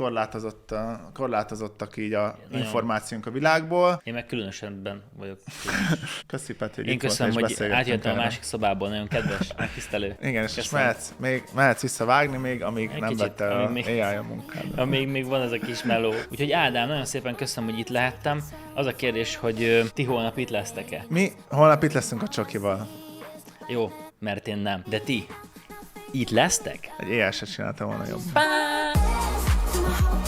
korlátozottak így a információnk a világból. Én meg különösen vagyok. Köszi, Peti, hogy én köszönöm, hogy átjöttem a másik szobából, nagyon kedves, megtisztelő. Igen, és mehetsz visszavágni még, amíg egy nem kicsit, vette a AI a munkádat. Amíg még van ez a kis meló. Úgyhogy Ádám, nagyon szépen köszönöm, hogy itt lehettem. Az a kérdés, hogy ti holnap itt lesztek-e? Mi holnap itt leszünk a Csokival. Jó, mert én nem. De ti itt lesztek? Egy AI-set csináltam volna jobb. Bye.